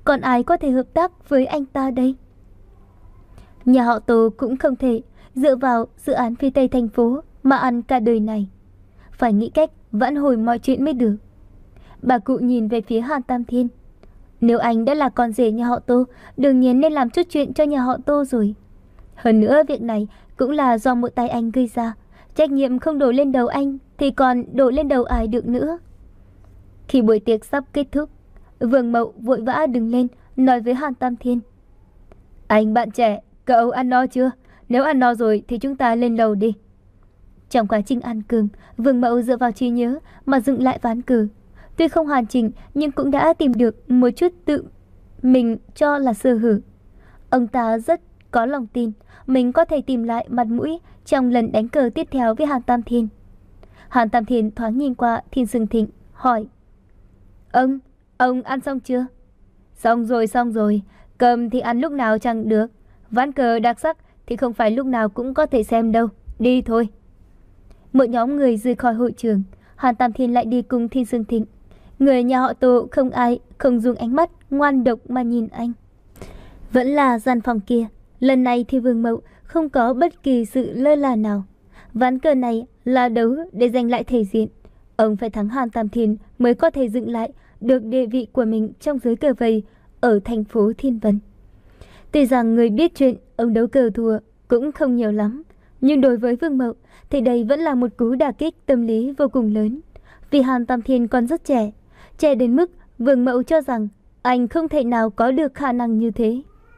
còn ai có thể hợp tác với anh ta đây? Nhà họ Tô cũng không thể dựa vào dự án phía Tây thành phố mà ăn cả đời này. Phải nghĩ cách vãn hồi mọi chuyện mới được. Bà cụ nhìn về phía Hàn Tam Thiên. Nếu anh đã là con rể nhà họ Tô, đương nhiên nên làm chút chuyện cho nhà họ Tô rồi. Hơn nữa việc này cũng là do một tay anh gây ra. Trách nhiệm không đổ lên đầu anh thì còn đổ lên đầu ai được nữa. Khi buổi tiệc sắp kết thúc, Vương Mậu vội vã đứng lên nói với Hàn Tam Thiên. Anh bạn trẻ, cậu ăn no chưa? Nếu ăn no rồi thì chúng ta lên lầu đi. Trong quá trình ăn cơm, Vương Mậu dựa vào trí nhớ mà dựng lại ván cờ. Tuy không hoàn chỉnh nhưng cũng đã tìm được một chút tự mình cho là sơ hở. Ông ta rất có lòng tin mình có thể tìm lại mặt mũi trong lần đánh cờ tiếp theo với Hàn Tam Thiên. Hàn Tam Thiên thoáng nhìn qua Thiên Sương Thịnh, hỏi. Ông, ông ăn xong chưa? Xong rồi, xong rồi. Cơm thì ăn lúc nào chẳng được. Ván cờ đặc sắc thì không phải lúc nào cũng có thể xem đâu. Đi thôi. Một nhóm người rời khỏi hội trường. Hàn Tam Thiên lại đi cùng Thiên Sương Thịnh. Người nhà họ Tô không ai không dùng ánh mắt ngoan độc mà nhìn anh. Vẫn là gian phòng kia. Lần này thì Vương Mậu không có bất kỳ sự lơ là nào. Ván cờ này là đấu để giành lại thể diện. Ông phải thắng Hàn Tam Thiên mới có thể dựng lại được địa vị của mình trong giới cờ vây ở thành phố Thiên Vân. Tuy rằng người biết chuyện ông đấu cờ thua cũng không nhiều lắm, nhưng đối với Vương Mậu thì đây vẫn là một cú đả kích tâm lý vô cùng lớn. Vì Hàn Tam Thiên còn rất trẻ, trẻ đến mức Vương Mậu cho rằng anh không thể nào có được khả năng như thế.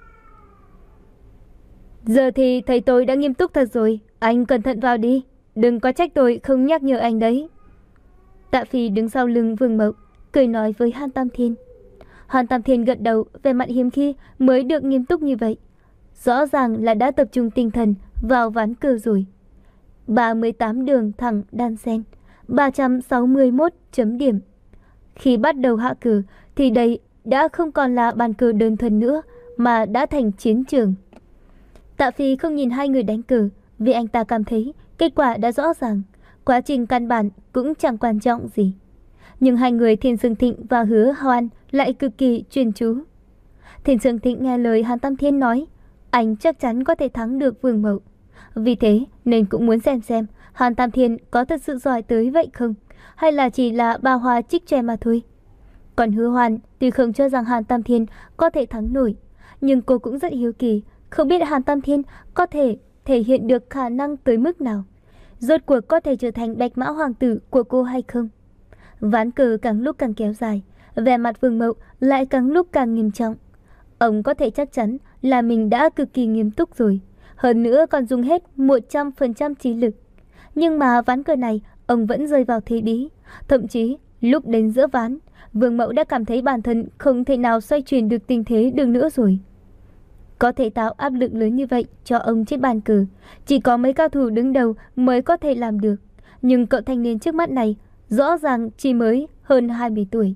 Giờ thì thầy tôi đã nghiêm túc thật rồi, anh cẩn thận vào đi, đừng có trách tôi không nhắc nhở anh đấy. Tạ Phi đứng sau lưng Vương Mậu, cười nói với Hàn Tam Thiên. Hàn Tam Thiên gật đầu, vẻ mặt hiếm khi mới được nghiêm túc như vậy. Rõ ràng là đã tập trung tinh thần vào ván cờ rồi. ba mươi tám đường thẳng đan xen, ba trăm sáu mươi mốt chấm điểm. Khi bắt đầu hạ cờ thì đây đã không còn là bàn cờ đơn thuần nữa mà đã thành chiến trường. Tạ Phi không nhìn hai người đánh cờ vì anh ta cảm thấy kết quả đã rõ ràng. Quá trình căn bản cũng chẳng quan trọng gì. Nhưng hai người Thiên Sương Thịnh và Hứa Hoan lại cực kỳ chuyên chú. Thiên Sương Thịnh nghe lời Hàn Tam Thiên nói, anh chắc chắn có thể thắng được Vương Mậu. Vì thế nên cũng muốn xem xem Hàn Tam Thiên có thật sự giỏi tới vậy không, hay là chỉ là ba hoa trích tre mà thôi. Còn Hứa Hoan tuy không cho rằng Hàn Tam Thiên có thể thắng nổi, nhưng cô cũng rất hiếu kỳ, không biết Hàn Tam Thiên có thể thể hiện được khả năng tới mức nào. Rốt cuộc có thể trở thành bạch mã hoàng tử của cô hay không? Ván cờ càng lúc càng kéo dài, vẻ mặt Vương Mậu lại càng lúc càng nghiêm trọng. Ông có thể chắc chắn là mình đã cực kỳ nghiêm túc rồi, hơn nữa còn dùng hết một trăm phần trăm trí lực. Nhưng mà ván cờ này ông vẫn rơi vào thế bí. Thậm chí lúc đến giữa ván, Vương Mậu đã cảm thấy bản thân không thể nào xoay chuyển được tình thế được nữa rồi. Có thể tạo áp lực lớn như vậy cho ông trên bàn cờ, chỉ có mấy cao thủ đứng đầu mới có thể làm được. Nhưng cậu thanh niên trước mắt này rõ ràng chỉ mới hơn hai mươi tuổi.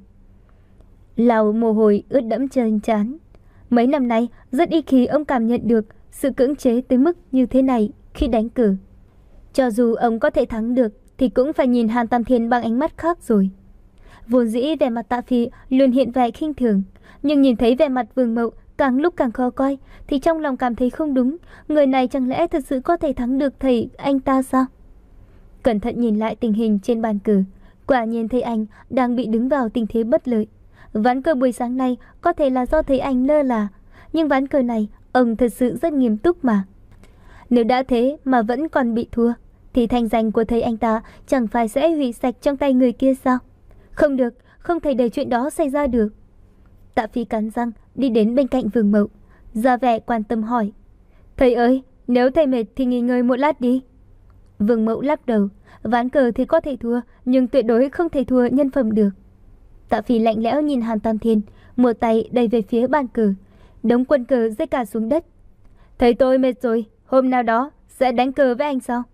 Lau mồ hôi ướt đẫm trên trán. Mấy năm nay rất ít khi ông cảm nhận được sự cưỡng chế tới mức như thế này khi đánh cờ. Cho dù ông có thể thắng được thì cũng phải nhìn Hàn Tam Thiên bằng ánh mắt khác rồi. Vốn dĩ vẻ mặt Tạ Phi luôn hiện vẻ khinh thường, nhưng nhìn thấy vẻ mặt Vương Mậu càng lúc càng khó coi thì trong lòng cảm thấy không đúng. Người này chẳng lẽ thật sự có thể thắng được thầy anh ta sao? Cẩn thận nhìn lại tình hình trên bàn cờ, quả nhiên thấy anh đang bị đứng vào tình thế bất lợi. Ván cờ buổi sáng nay có thể là do thấy anh lơ là, nhưng ván cờ này ông thật sự rất nghiêm túc mà. Nếu đã thế mà vẫn còn bị thua thì thanh danh của thầy anh ta chẳng phải sẽ hủy sạch trong tay người kia sao? Không được, không thể để chuyện đó xảy ra được. Tạ Phi cắn răng đi đến bên cạnh Vương Mậu, ra vẻ quan tâm hỏi. Thầy ơi, nếu thầy mệt thì nghỉ ngơi một lát đi. Vương Mậu lắc đầu, ván cờ thì có thể thua, nhưng tuyệt đối không thể thua nhân phẩm được. Tạ Phi lạnh lẽo nhìn Hàn Tam Thiên, một tay đẩy về phía bàn cờ, đống quân cờ rơi cả xuống đất. Thầy tôi mệt rồi, hôm nào đó sẽ đánh cờ với anh sao?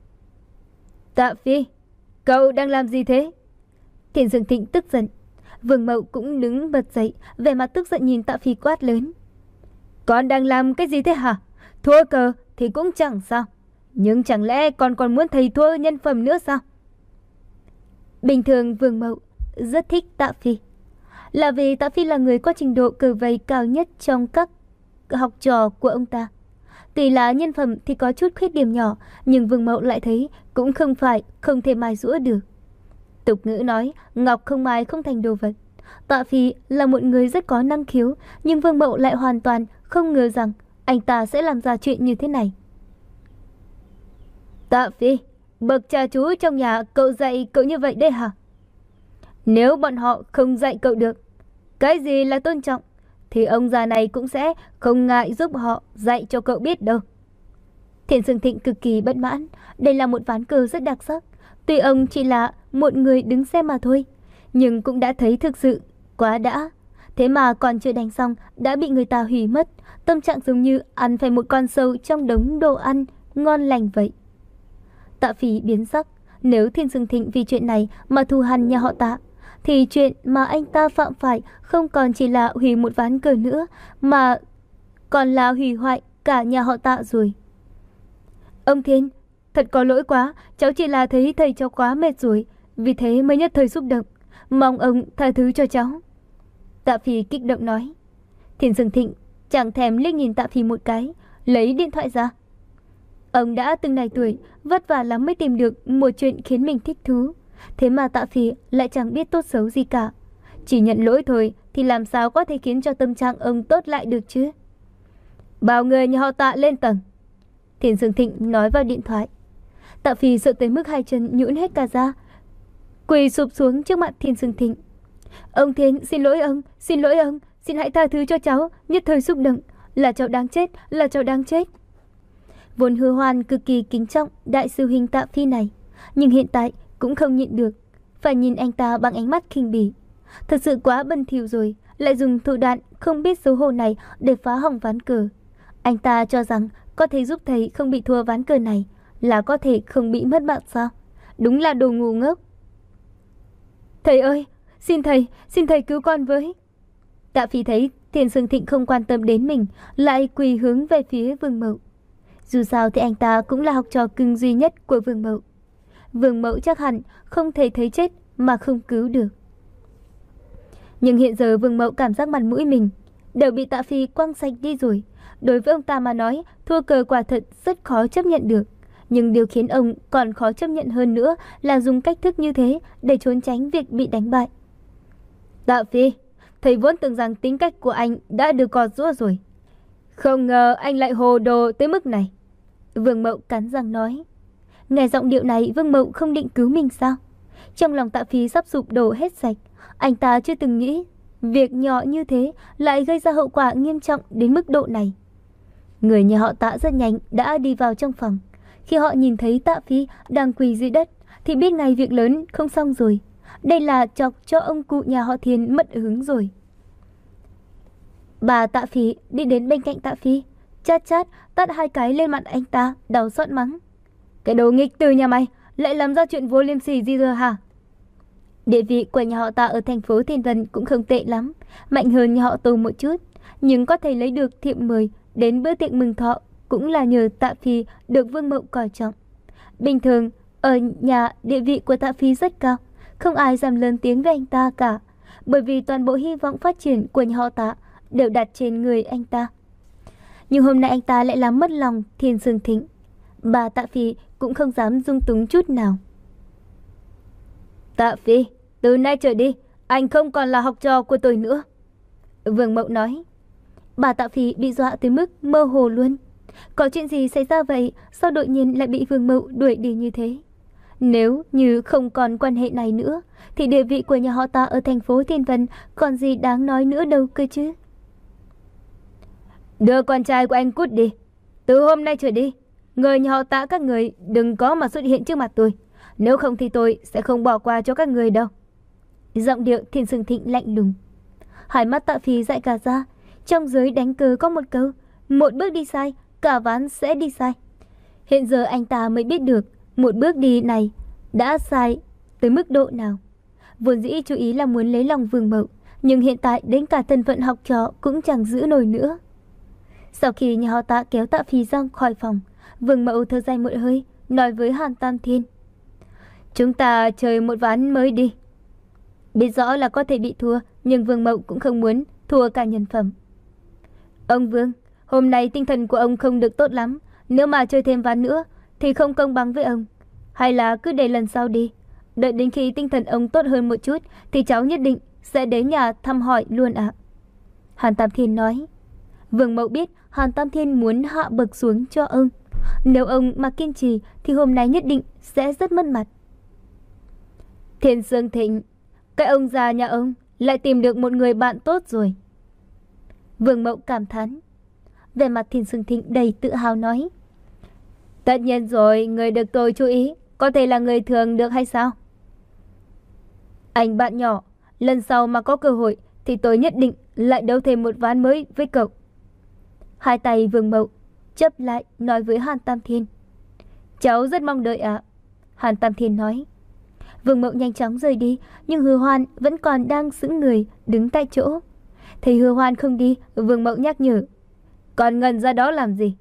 Tạ Phi, cậu đang làm gì thế? Thiên Dương Thịnh tức giận. Vương Mậu cũng đứng bật dậy, vẻ mặt tức giận nhìn Tạ Phi quát lớn. Con đang làm cái gì thế hả? Thua cờ thì cũng chẳng sao, nhưng chẳng lẽ con còn muốn thầy thua nhân phẩm nữa sao? Bình thường Vương Mậu rất thích Tạ Phi. là vì Tạ Phi là người có trình độ cờ vây cao nhất trong các học trò của ông ta. Tuy là nhân phẩm thì có chút khuyết điểm nhỏ, nhưng Vương Mậu lại thấy cũng không phải không thể mài giũa được. Tục ngữ nói, ngọc không mài không thành đồ vật. Tạ Phi là một người rất có năng khiếu, nhưng Vương Mậu lại hoàn toàn không ngờ rằng anh ta sẽ làm ra chuyện như thế này. Tạ Phi, bậc cha chú trong nhà cậu dạy cậu như vậy đấy hả? Nếu bọn họ không dạy cậu được cái gì là tôn trọng, thì ông già này cũng sẽ không ngại giúp họ dạy cho cậu biết đâu. Thiền Sương Thịnh cực kỳ bất mãn. Đây là một ván cờ rất đặc sắc. Tuy ông chỉ là một người đứng xem mà thôi, nhưng cũng đã thấy thực sự quá đã. Thế mà còn chưa đánh xong đã bị người ta hủy mất. Tâm trạng giống như ăn phải một con sâu trong đống đồ ăn ngon lành vậy. Tạ Phi biến sắc. Nếu Thiên Sương Thịnh vì chuyện này mà thù hằn nhà họ Tạ, thì chuyện mà anh ta phạm phải không còn chỉ là hủy một ván cờ nữa, mà còn là hủy hoại cả nhà họ Tạ rồi. Ông Thiên, thật có lỗi quá, cháu chỉ là thấy thầy cháu quá mệt rồi, vì thế mới nhất thời xúc động, mong ông tha thứ cho cháu. Tạ Phi kích động nói. Thiên Sương Thịnh chẳng thèm liếc nhìn Tạ Phi một cái, lấy điện thoại ra. Ông đã từng này tuổi, vất vả lắm mới tìm được một chuyện khiến mình thích thú. Thế mà Tạ Phi lại chẳng biết tốt xấu gì cả. Chỉ nhận lỗi thôi thì làm sao có thể khiến cho tâm trạng ông tốt lại được chứ. Bảo người nhà họ Tạ lên tầng, Thiên Sương Thịnh nói vào điện thoại. Tạ Phi sợ tới mức hai chân nhũn hết cả ra, quỳ sụp xuống trước mặt Thiên Sương Thịnh. Ông Thiên, xin lỗi ông, xin lỗi ông, xin hãy tha thứ cho cháu, nhất thời xúc động, là cháu đáng chết, là cháu đáng chết. Vốn Hứa Hoan cực kỳ kính trọng đại sư huynh Tạ Phi này, nhưng hiện tại cũng không nhịn được, phải nhìn anh ta bằng ánh mắt khinh bỉ. Thật sự quá bẩn thỉu rồi, lại dùng thủ đoạn không biết xấu hổ này để phá hỏng ván cờ. Anh ta cho rằng có thể giúp thầy không bị thua ván cờ này là có thể không bị mất mạng sao? Đúng là đồ ngu ngốc. Thầy ơi, xin thầy, xin thầy cứu con với. Tạ Phi thấy Thiên Sương Thịnh không quan tâm đến mình, lại quỳ hướng về phía Vương Mậu. Dù sao thì anh ta cũng là học trò cưng duy nhất của Vương Mậu. Vương Mậu chắc hẳn không thể thấy chết mà không cứu được. Nhưng hiện giờ Vương Mậu cảm giác mặt mũi mình đều bị Tạ Phi quăng sạch đi rồi. Đối với ông ta mà nói, thua cờ quả thật rất khó chấp nhận được. Nhưng điều khiến ông còn khó chấp nhận hơn nữa là dùng cách thức như thế để trốn tránh việc bị đánh bại. Tạ Phi, thầy vốn tưởng rằng tính cách của anh đã được gọt giũa rồi, không ngờ anh lại hồ đồ tới mức này. Vương Mậu cắn răng nói. Nghe giọng điệu này, Vương Mậu không định cứu mình sao? Trong lòng Tạ Phi sắp sụp đổ hết sạch. Anh ta chưa từng nghĩ việc nhỏ như thế lại gây ra hậu quả nghiêm trọng đến mức độ này. Người nhà họ Tạ rất nhanh đã đi vào trong phòng. Khi họ nhìn thấy Tạ Phi đang quỳ dưới đất thì biết ngay việc lớn không xong rồi. Đây là chọc cho ông cụ nhà họ Thiên mất hứng rồi. Bà Tạ Phi đi đến bên cạnh Tạ Phi, chát chát tát hai cái lên mặt anh ta, đau xót mắng. Cái đồ nghịch từ nhà mày lại làm ra chuyện vô liêm sỉ gì rồi hả? Địa vị của nhà họ Tạ ở thành phố Thiên Vân cũng không tệ lắm, mạnh hơn nhà họ Tô một chút, nhưng có thể lấy được thiệp mời đến bữa tiệc mừng thọ cũng là nhờ Tạ Phi được Vương Mậu coi trọng. Bình thường ở nhà địa vị của Tạ Phi rất cao, không ai dám lớn tiếng với anh ta cả, bởi vì toàn bộ hy vọng phát triển của nhà họ Tạ đều đặt trên người anh ta. Nhưng hôm nay anh ta lại làm mất lòng Thiên Sương Thịnh. Bà Tạ Phi cũng không dám dung túng chút nào. Tạ Phi, từ nay trở đi, anh không còn là học trò của tôi nữa, Vương Mậu nói. Bà Tạ Phi bị dọa tới mức mơ hồ luôn. Có chuyện gì xảy ra vậy? Sao đột nhiên lại bị Vương Mậu đuổi đi như thế? Nếu như không còn quan hệ này nữa, thì địa vị của nhà họ Tạ ở thành phố Thiên Vân còn gì đáng nói nữa đâu cơ chứ. Đưa con trai của anh cút đi. Từ hôm nay trở đi, người nhà họ Tạ các người đừng có mà xuất hiện trước mặt tôi. Nếu không thì tôi sẽ không bỏ qua cho các người đâu. Giọng điệu Thiên Sương Thịnh lạnh lùng. Hai mắt Tạ Phi dại cả ra. Trong giới đánh cờ có một câu, một bước đi sai, cả ván sẽ đi sai. Hiện giờ anh ta mới biết được một bước đi này đã sai tới mức độ nào. Vốn dĩ chú ý là muốn lấy lòng Vương Mậu, nhưng hiện tại đến cả thân phận học trò cũng chẳng giữ nổi nữa. Sau khi nhà họ Tạ kéo Tạ Phi ra khỏi phòng, Vương Mậu thở dài một hơi, nói với Hàn Tam Thiên. Chúng ta chơi một ván mới đi. Biết rõ là có thể bị thua, nhưng Vương Mậu cũng không muốn thua cả nhân phẩm. Ông Vương, hôm nay tinh thần của ông không được tốt lắm, nếu mà chơi thêm ván nữa thì không công bằng với ông. Hay là cứ để lần sau đi, đợi đến khi tinh thần ông tốt hơn một chút thì cháu nhất định sẽ đến nhà thăm hỏi luôn ạ. Hàn Tam Thiên nói. Vương Mậu biết Hàn Tam Thiên muốn hạ bậc xuống cho ông. Nếu ông mà kiên trì thì hôm nay nhất định sẽ rất mất mặt. Thiên Sương Thịnh, cái ông già nhà ông lại tìm được một người bạn tốt rồi. Vương Mậu cảm thán. Về mặt Thiên Sương Thịnh đầy tự hào nói. Tất nhiên rồi, người được tôi chú ý có thể là người thường được hay sao? Anh bạn nhỏ, lần sau mà có cơ hội thì tôi nhất định lại đấu thêm một ván mới với cậu. Hai tay Vương Mậu chấp lại nói với Hàn Tam Thiên. Cháu rất mong đợi ạ. Hàn Tam Thiên nói. Vương Mậu nhanh chóng rời đi, nhưng Hứa Hoan vẫn còn đang sững người đứng tại chỗ. Thấy Hứa Hoan không đi, Vương Mậu nhắc nhở. Còn ngần ra đó làm gì?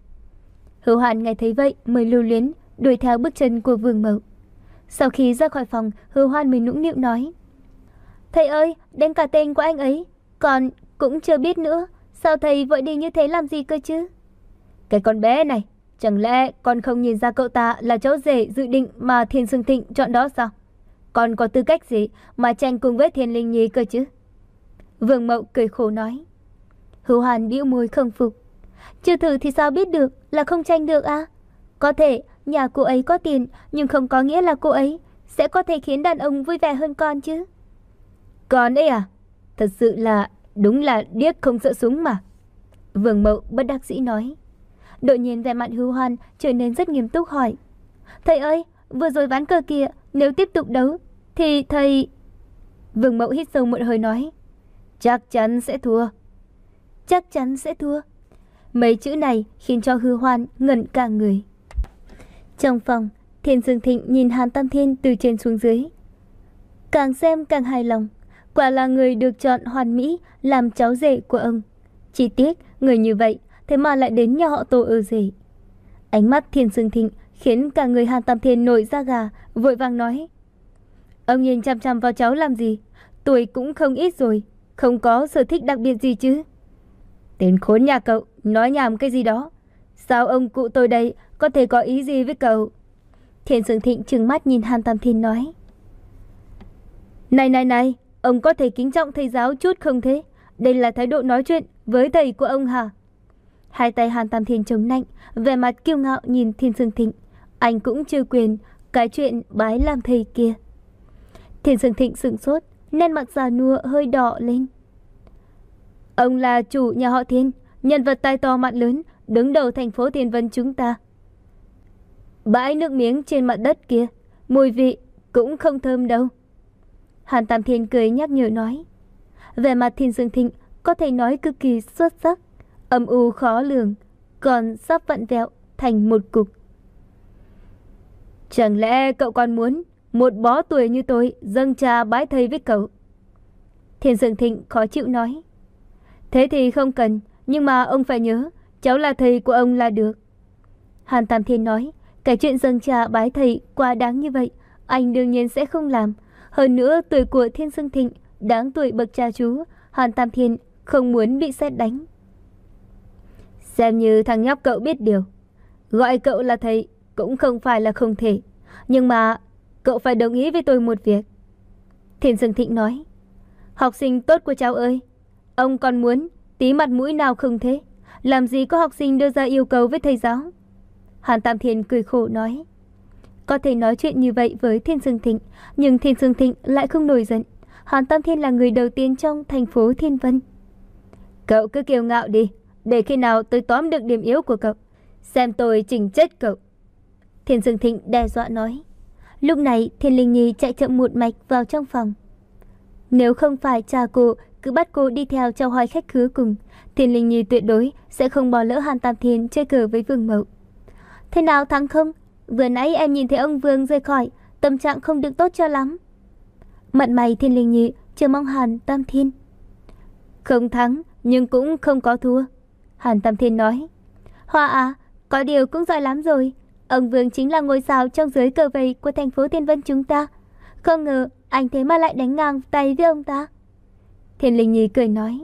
Hứa Hoan nghe thấy vậy mới lưu luyến đuổi theo bước chân của Vương Mậu. Sau khi ra khỏi phòng, Hứa Hoan mới nũng nịu nói. Thầy ơi, đến cả tên của anh ấy còn cũng chưa biết nữa. Sao thầy vội đi như thế làm gì cơ chứ? Cái con bé này, chẳng lẽ con không nhìn ra cậu ta là cháu rể dự định mà Thiên Sương Thịnh chọn đó sao? Con có tư cách gì mà tranh cùng với Thiên Linh Nhi cơ chứ? Vương Mậu cười khổ nói. Hứa Hoan bĩu môi không phục. Chưa thử thì sao biết được là không tranh được à? Có thể nhà cô ấy có tiền, nhưng không có nghĩa là cô ấy sẽ có thể khiến đàn ông vui vẻ hơn con chứ. Con ấy à? Thật sự là đúng là điếc không sợ súng mà. Vương Mậu bất đắc dĩ nói. Đột nhiên vẻ mặt Hứa Hoan trở nên rất nghiêm túc hỏi. Thầy ơi, vừa rồi ván cờ kia, nếu tiếp tục đấu thì thầy... Vương Mậu hít sâu một hơi nói. Chắc chắn sẽ thua. Chắc chắn sẽ thua. Mấy chữ này khiến cho Hứa Hoan ngẩn cả người. Trong phòng, Thiên Sương Thịnh nhìn Hàn Tam Thiên từ trên xuống dưới. Càng xem càng hài lòng. Quả là người được chọn hoàn mỹ làm cháu rể của ông. Chỉ tiếc người như vậy thế mà lại đến nhà họ Tô ở rể. Ánh mắt Thiên Sương Thịnh khiến cả người Hàn Tam Thiên nổi da gà, vội vàng nói. Ông nhìn chăm chăm vào cháu làm gì? Tuổi cũng không ít rồi, không có sở thích đặc biệt gì chứ? Tên khốn nhà cậu, nói nhảm cái gì đó? Sao ông cụ tôi đây có thể có ý gì với cậu? Thiên Sương Thịnh trừng mắt nhìn Hàn Tam Thiên nói. Này này này, ông có thể kính trọng thầy giáo chút không thế? Đây là thái độ nói chuyện với thầy của ông hả? Hai tay Hàn Tam Thiên chống nạnh, vẻ mặt kiêu ngạo nhìn Thiên Sương Thịnh. Anh cũng chưa quyền cái chuyện bái làm thầy kia. Thiên Sương Thịnh sửng sốt, nét mặt già nua hơi đỏ lên. Ông là chủ nhà họ Thiên, nhân vật tai to mặt lớn, đứng đầu thành phố Thiên Vân chúng ta. Bãi nước miếng trên mặt đất kia, mùi vị cũng không thơm đâu. Hàn Tam Thiên cười nhắc nhở nói. Vẻ mặt Thiên Sương Thịnh có thể nói cực kỳ xuất sắc, âm u khó lường, còn sắp vặn vẹo thành một cục. Chẳng lẽ cậu còn muốn một bó tuổi như tôi dâng trà bái thầy với cậu? Thiên Sương Thịnh khó chịu nói. Thế thì không cần, nhưng mà ông phải nhớ, cháu là thầy của ông là được. Hàn Tam Thiên nói, cái chuyện dâng trà bái thầy quá đáng như vậy, anh đương nhiên sẽ không làm. Hơn nữa tuổi của Thiên Sương Thịnh đáng tuổi bậc cha chú, Hàn Tam Thiên không muốn bị sét đánh. Xem như thằng nhóc cậu biết điều, gọi cậu là thầy cũng không phải là không thể, nhưng mà cậu phải đồng ý với tôi một việc. Thiên Sương Thịnh nói. Học sinh tốt của cháu ơi, ông còn muốn tí mặt mũi nào không thế? Làm gì có học sinh đưa ra yêu cầu với thầy giáo? Hàn Tam Thiên cười khổ nói. Có thể nói chuyện như vậy với Thiên Sương Thịnh, nhưng Thiên Sương Thịnh lại không nổi giận. Hàn Tam Thiên là người đầu tiên trong thành phố Thiên Vân. Cậu cứ kiêu ngạo đi, để khi nào tôi tóm được điểm yếu của cậu, xem tôi chỉnh chết cậu. Thiên Sương Thịnh đe dọa nói. Lúc này Thiên Linh Nhi chạy chậm một mạch vào trong phòng. Nếu không phải cha cô cứ bắt cô đi theo chào hỏi khách khứa cùng, Thiên Linh Nhi tuyệt đối sẽ không bỏ lỡ Hàn Tam Thiên chơi cờ với Vương Mậu. Thế nào thắng không? Vừa nãy em nhìn thấy ông Vương rời khỏi, tâm trạng không được tốt cho lắm. Mặt mày Thiên Linh Nhi chờ mong Hàn Tam Thiên. Không thắng nhưng cũng không có thua. Hàn Tam Thiên nói. Hoa à, có điều cũng giỏi lắm rồi. Ông Vương chính là ngôi sao trong giới cờ vây của thành phố Thiên Vân chúng ta. Không ngờ anh thế mà lại đánh ngang tay với ông ta. Thiên Linh Nhi cười nói.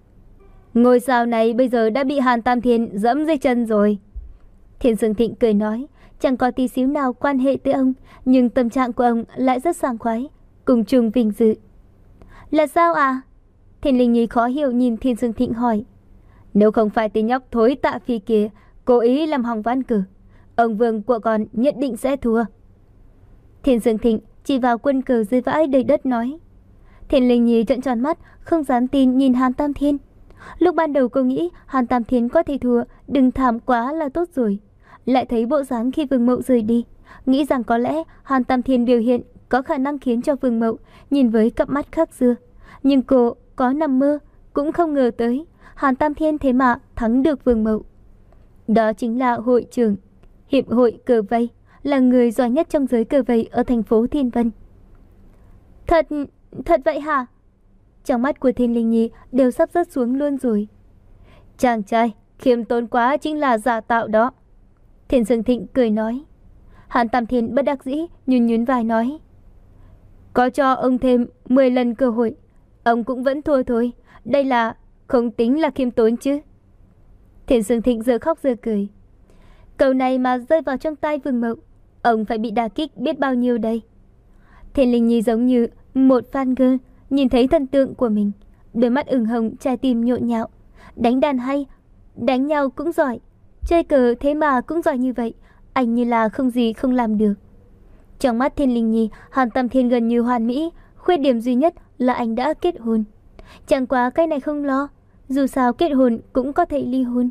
Ngôi sao này bây giờ đã bị Hàn Tam Thiên dẫm dưới chân rồi. Thiên Dương Thịnh cười nói, chẳng có tí xíu nào quan hệ tới ông, nhưng tâm trạng của ông lại rất sảng khoái, cùng chung vinh dự. Là sao à? Thiên Linh Nhi khó hiểu nhìn Thiên Dương Thịnh hỏi. Nếu không phải tên nhóc thối Tạ Phi kia cố ý làm hỏng ván cờ, ông Vương của con nhất định sẽ thua. Thiên Dương Thịnh chỉ vào quân cờ dưới vãi đầy đất nói. Thiên Linh Nhi trợn tròn mắt, không dám tin nhìn Hàn Tam Thiên. Lúc ban đầu cô nghĩ Hàn Tam Thiên có thể thua, đừng thảm quá là tốt rồi. Lại thấy bộ dáng khi Vương Mậu rời đi, nghĩ rằng có lẽ Hàn Tam Thiên biểu hiện có khả năng khiến cho Vương Mậu nhìn với cặp mắt khác xưa. Nhưng cô có nằm mơ cũng không ngờ tới Hàn Tam Thiên thế mà thắng được Vương Mậu. Đó chính là hội trưởng Hiệp hội cờ vây, là người giỏi nhất trong giới cờ vây ở thành phố Thiên Vân. Thật, thật vậy hả? Trong mắt của Thiên Linh Nhi đều sắp rớt xuống luôn rồi. Chàng trai khiêm tốn quá chính là giả tạo đó. Thiên Dương Thịnh cười nói. Hàn Tam Thiên bất đắc dĩ nhún nhún vai nói. Có cho ông thêm mười lần cơ hội, ông cũng vẫn thua thôi. Đây là không tính là khiêm tốn chứ. Thiên Dương Thịnh giờ khóc giờ cười. Câu này mà rơi vào trong tay Vương Mậu, ông phải bị đả kích biết bao nhiêu đây. Thiên Linh Nhi giống như một fan girl nhìn thấy thần tượng của mình, đôi mắt ửng hồng, trái tim nhộn nhạo. Đánh đàn hay, đánh nhau cũng giỏi, chơi cờ thế mà cũng giỏi như vậy, anh như là không gì không làm được. Trong mắt Thiên Linh Nhi, Hàn Tam Thiên gần như hoàn mỹ, khuyết điểm duy nhất là anh đã kết hôn. Chẳng quá cái này không lo, dù sao kết hôn cũng có thể ly hôn.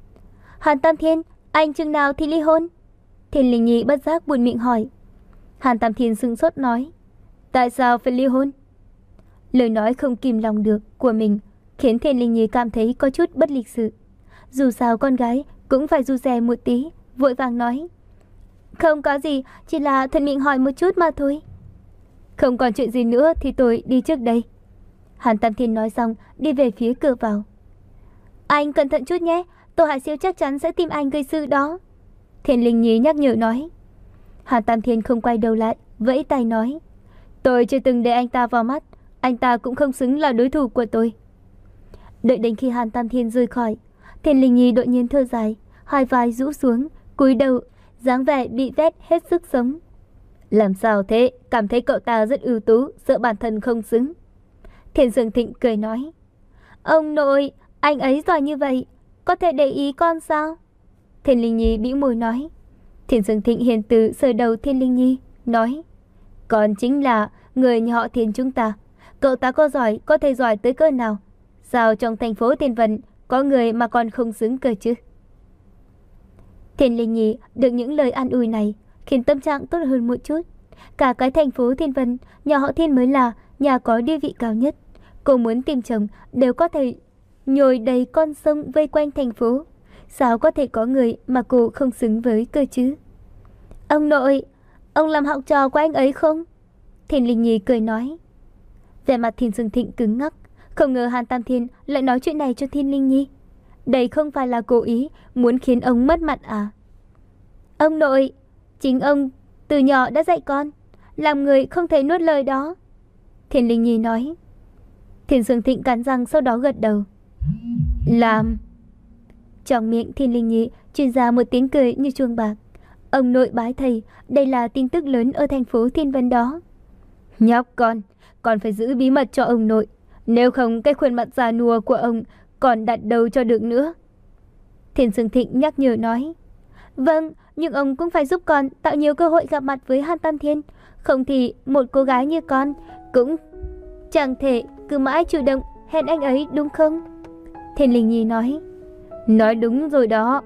Hàn Tam Thiên, anh chừng nào thì ly hôn? Thiên Linh Nhi bất giác buồn miệng hỏi. Hàn Tam Thiên sững sốt nói. Tại sao phải ly hôn? Lời nói không kìm lòng được của mình khiến Thiên Linh Nhi cảm thấy có chút bất lịch sự. Dù sao con gái cũng phải du dè một tí, vội vàng nói. Không có gì, chỉ là thuận miệng hỏi một chút mà thôi. Không còn chuyện gì nữa thì tôi đi trước đây. Hàn Tam Thiên nói xong đi về phía cửa vào. Anh cẩn thận chút nhé, Tô Hải Siêu chắc chắn sẽ tìm anh gây sự đó. Thiên Linh Nhi nhắc nhở nói. Hàn Tam Thiên không quay đầu lại, vẫy tay nói. Tôi chưa từng để anh ta vào mắt, anh ta cũng không xứng là đối thủ của tôi. Đợi đến khi Hàn Tam Thiên rời khỏi, Thiên Linh Nhi đột nhiên thở dài, hai vai rũ xuống, cúi đầu, dáng vẻ bị vét hết sức sống. Làm sao thế, cảm thấy cậu ta rất ưu tú, sợ bản thân không xứng. Thiên Dương Thịnh cười nói. Ông nội, anh ấy giỏi như vậy, có thể để ý con sao? Thiên Linh Nhi bĩu môi nói. Thiên Dương Thịnh hiền từ sờ đầu Thiên Linh Nhi, nói. Con chính là người nhà họ Thiên chúng ta. Cậu ta có giỏi, có thể giỏi tới cỡ nào? Sao trong thành phố Thiên Vân có người mà còn không xứng cơ chứ? Thiên Linh Nhi được những lời an ủi này khiến tâm trạng tốt hơn một chút. Cả cái thành phố Thiên Vân, nhà họ Thiên mới là nhà có địa vị cao nhất. Cô muốn tìm chồng đều có thể nhồi đầy con sông vây quanh thành phố. Sao có thể có người mà cô không xứng với cơ chứ? Ông nội, ông làm học trò của anh ấy không? Thiên Linh Nhi cười nói. Vẻ mặt Thiên Dương Thịnh cứng ngắc, không ngờ Hàn Tam Thiên lại nói chuyện này cho Thiên Linh Nhi. Đây không phải là cố ý muốn khiến ông mất mặt à? Ông nội, chính ông từ nhỏ đã dạy con, làm người không thể nuốt lời đó. Thiên Linh Nhi nói. Thiên Dương Thịnh cắn răng sau đó gật đầu. Làm. Trong miệng Thiên Linh Nhi truyền ra một tiếng cười như chuông bạc. Ông nội bái thầy, đây là tin tức lớn ở thành phố Thiên Vân đó. Nhóc con, con phải giữ bí mật cho ông nội, nếu không cái khuôn mặt già nua của ông còn đặt đâu cho được nữa. Thiên Dương Thịnh nhắc nhở nói. Vâng, nhưng ông cũng phải giúp con tạo nhiều cơ hội gặp mặt với Hàn Tam Thiên. Không thì một cô gái như con cũng chẳng thể cứ mãi chủ động hẹn anh ấy, đúng không? Thiên Linh Nhi nói. Nói đúng rồi đó.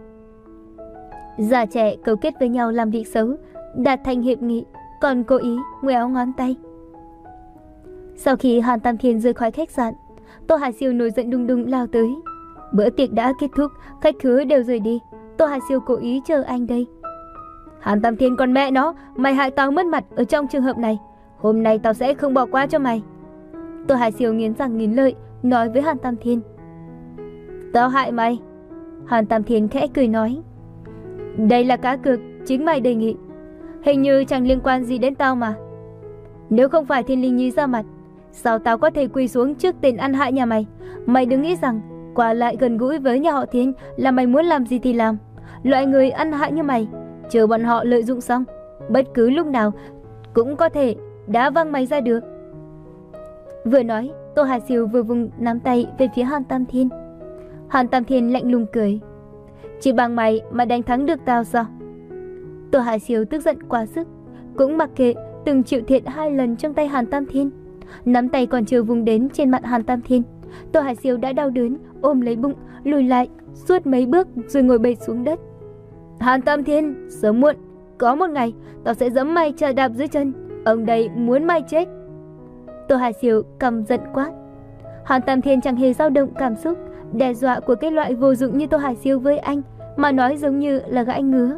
Già trẻ cấu kết với nhau làm việc xấu, đạt thành hiệp nghị, còn cố ý ngoéo ngón tay. Sau khi Hàn Tam Thiên rời khỏi khách sạn, Tô Hải Siêu nổi giận đùng đùng lao tới. Bữa tiệc đã kết thúc, khách khứa đều rời đi, Tô Hải Siêu cố ý chờ anh đây. Hàn Tam Thiên con mẹ nó, mày hại tao mất mặt ở trong trường hợp này, hôm nay tao sẽ không bỏ qua cho mày. Tô Hải Siêu nghiến răng nghiến lợi nói với Hàn Tam Thiên. Tao hại mày? Hàn Tam Thiên khẽ cười nói. Đây là cá cược chính mày đề nghị, hình như chẳng liên quan gì đến tao mà. Nếu không phải Thiên Linh Nhi ra mặt, Sao tao có thể quỳ xuống trước tên ăn hại nhà mày? Mày đừng nghĩ rằng qua lại gần gũi với nhà họ Thiên là mày muốn làm gì thì làm. Loại người ăn hại như mày, chờ bọn họ lợi dụng xong, bất cứ lúc nào cũng có thể đá văng mày ra được. Vừa nói, Tô Hà Siêu vừa vùng nắm tay về phía Hàn Tam Thiên. Hàn Tam Thiên lạnh lùng cười. Chỉ bằng mày mà đánh thắng được tao sao? Tô Hà Siêu tức giận quá sức, cũng mặc kệ từng chịu thiệt hai lần trong tay Hàn Tam Thiên. Nắm tay còn chưa vùng đến trên mặt Hàn Tam Thiên, Tô Hà Siêu đã đau đớn ôm lấy bụng lùi lại suốt mấy bước rồi ngồi bệt xuống đất. Hàn Tam Thiên, sớm muộn có một ngày tao sẽ giẫm mày chà đạp dưới chân, ông đây muốn mày chết. Tô Hà Siêu căm giận quát. Hàn Tam Thiên chẳng hề dao động cảm xúc, đe dọa của cái loại vô dụng như Tô Hà Siêu với anh mà nói giống như là gãi ngứa.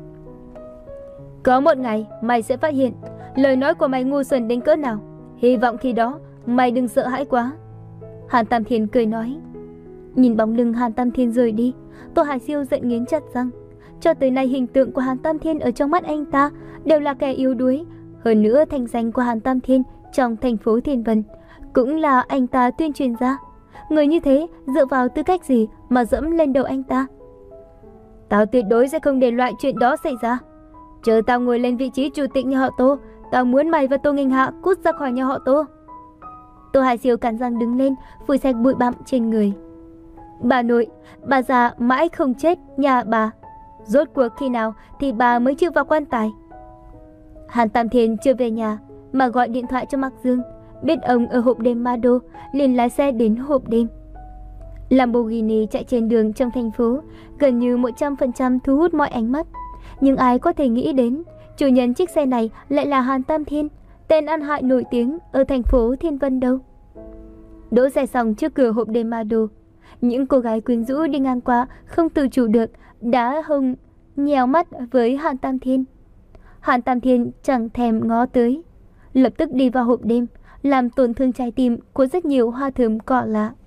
Có một ngày mày sẽ phát hiện lời nói của mày ngu xuẩn đến cỡ nào. Hy vọng khi đó mày đừng sợ hãi quá. Hàn Tam Thiên cười nói. Nhìn bóng lưng Hàn Tam Thiên rời đi, Tô Hà Siêu giận nghiến chặt răng. Cho tới nay hình tượng của Hàn Tam Thiên ở trong mắt anh ta đều là kẻ yếu đuối. Hơn nữa thanh danh của Hàn Tam Thiên trong thành phố Thiên Vân cũng là anh ta tuyên truyền ra. Người như thế dựa vào tư cách gì mà dẫm lên đầu anh ta? Tao tuyệt đối sẽ không để loại chuyện đó xảy ra. Chờ tao ngồi lên vị trí chủ tịch nhà họ Tô, tao muốn mày và Tô Nghênh Hạ cút ra khỏi nhà họ Tô. Tô Hải Siêu cắn răng đứng lên, phủi sạch bụi bặm trên người. Bà nội, bà già mãi không chết nhà bà. Rốt cuộc khi nào thì bà mới chịu vào quan tài? Hàn Tam Thiên chưa về nhà mà gọi điện thoại cho Mạc Dương, biết ông ở hộp đêm Ma Đô, liền lái xe đến hộp đêm. Lamborghini chạy trên đường trong thành phố, gần như một trăm phần trăm thu hút mọi ánh mắt. Nhưng ai có thể nghĩ đến, chủ nhân chiếc xe này lại là Hàn Tam Thiên, tên ăn hại nổi tiếng ở thành phố Thiên Vân đâu. Đỗ xe xong trước cửa hộp đêm Ma Đô, những cô gái quyến rũ đi ngang qua không tự chủ được đã hông nhèo mắt với Hàn Tam Thiên. Hàn Tam Thiên chẳng thèm ngó tới, lập tức đi vào hộp đêm, làm tổn thương trái tim của rất nhiều hoa thơm cỏ lạ.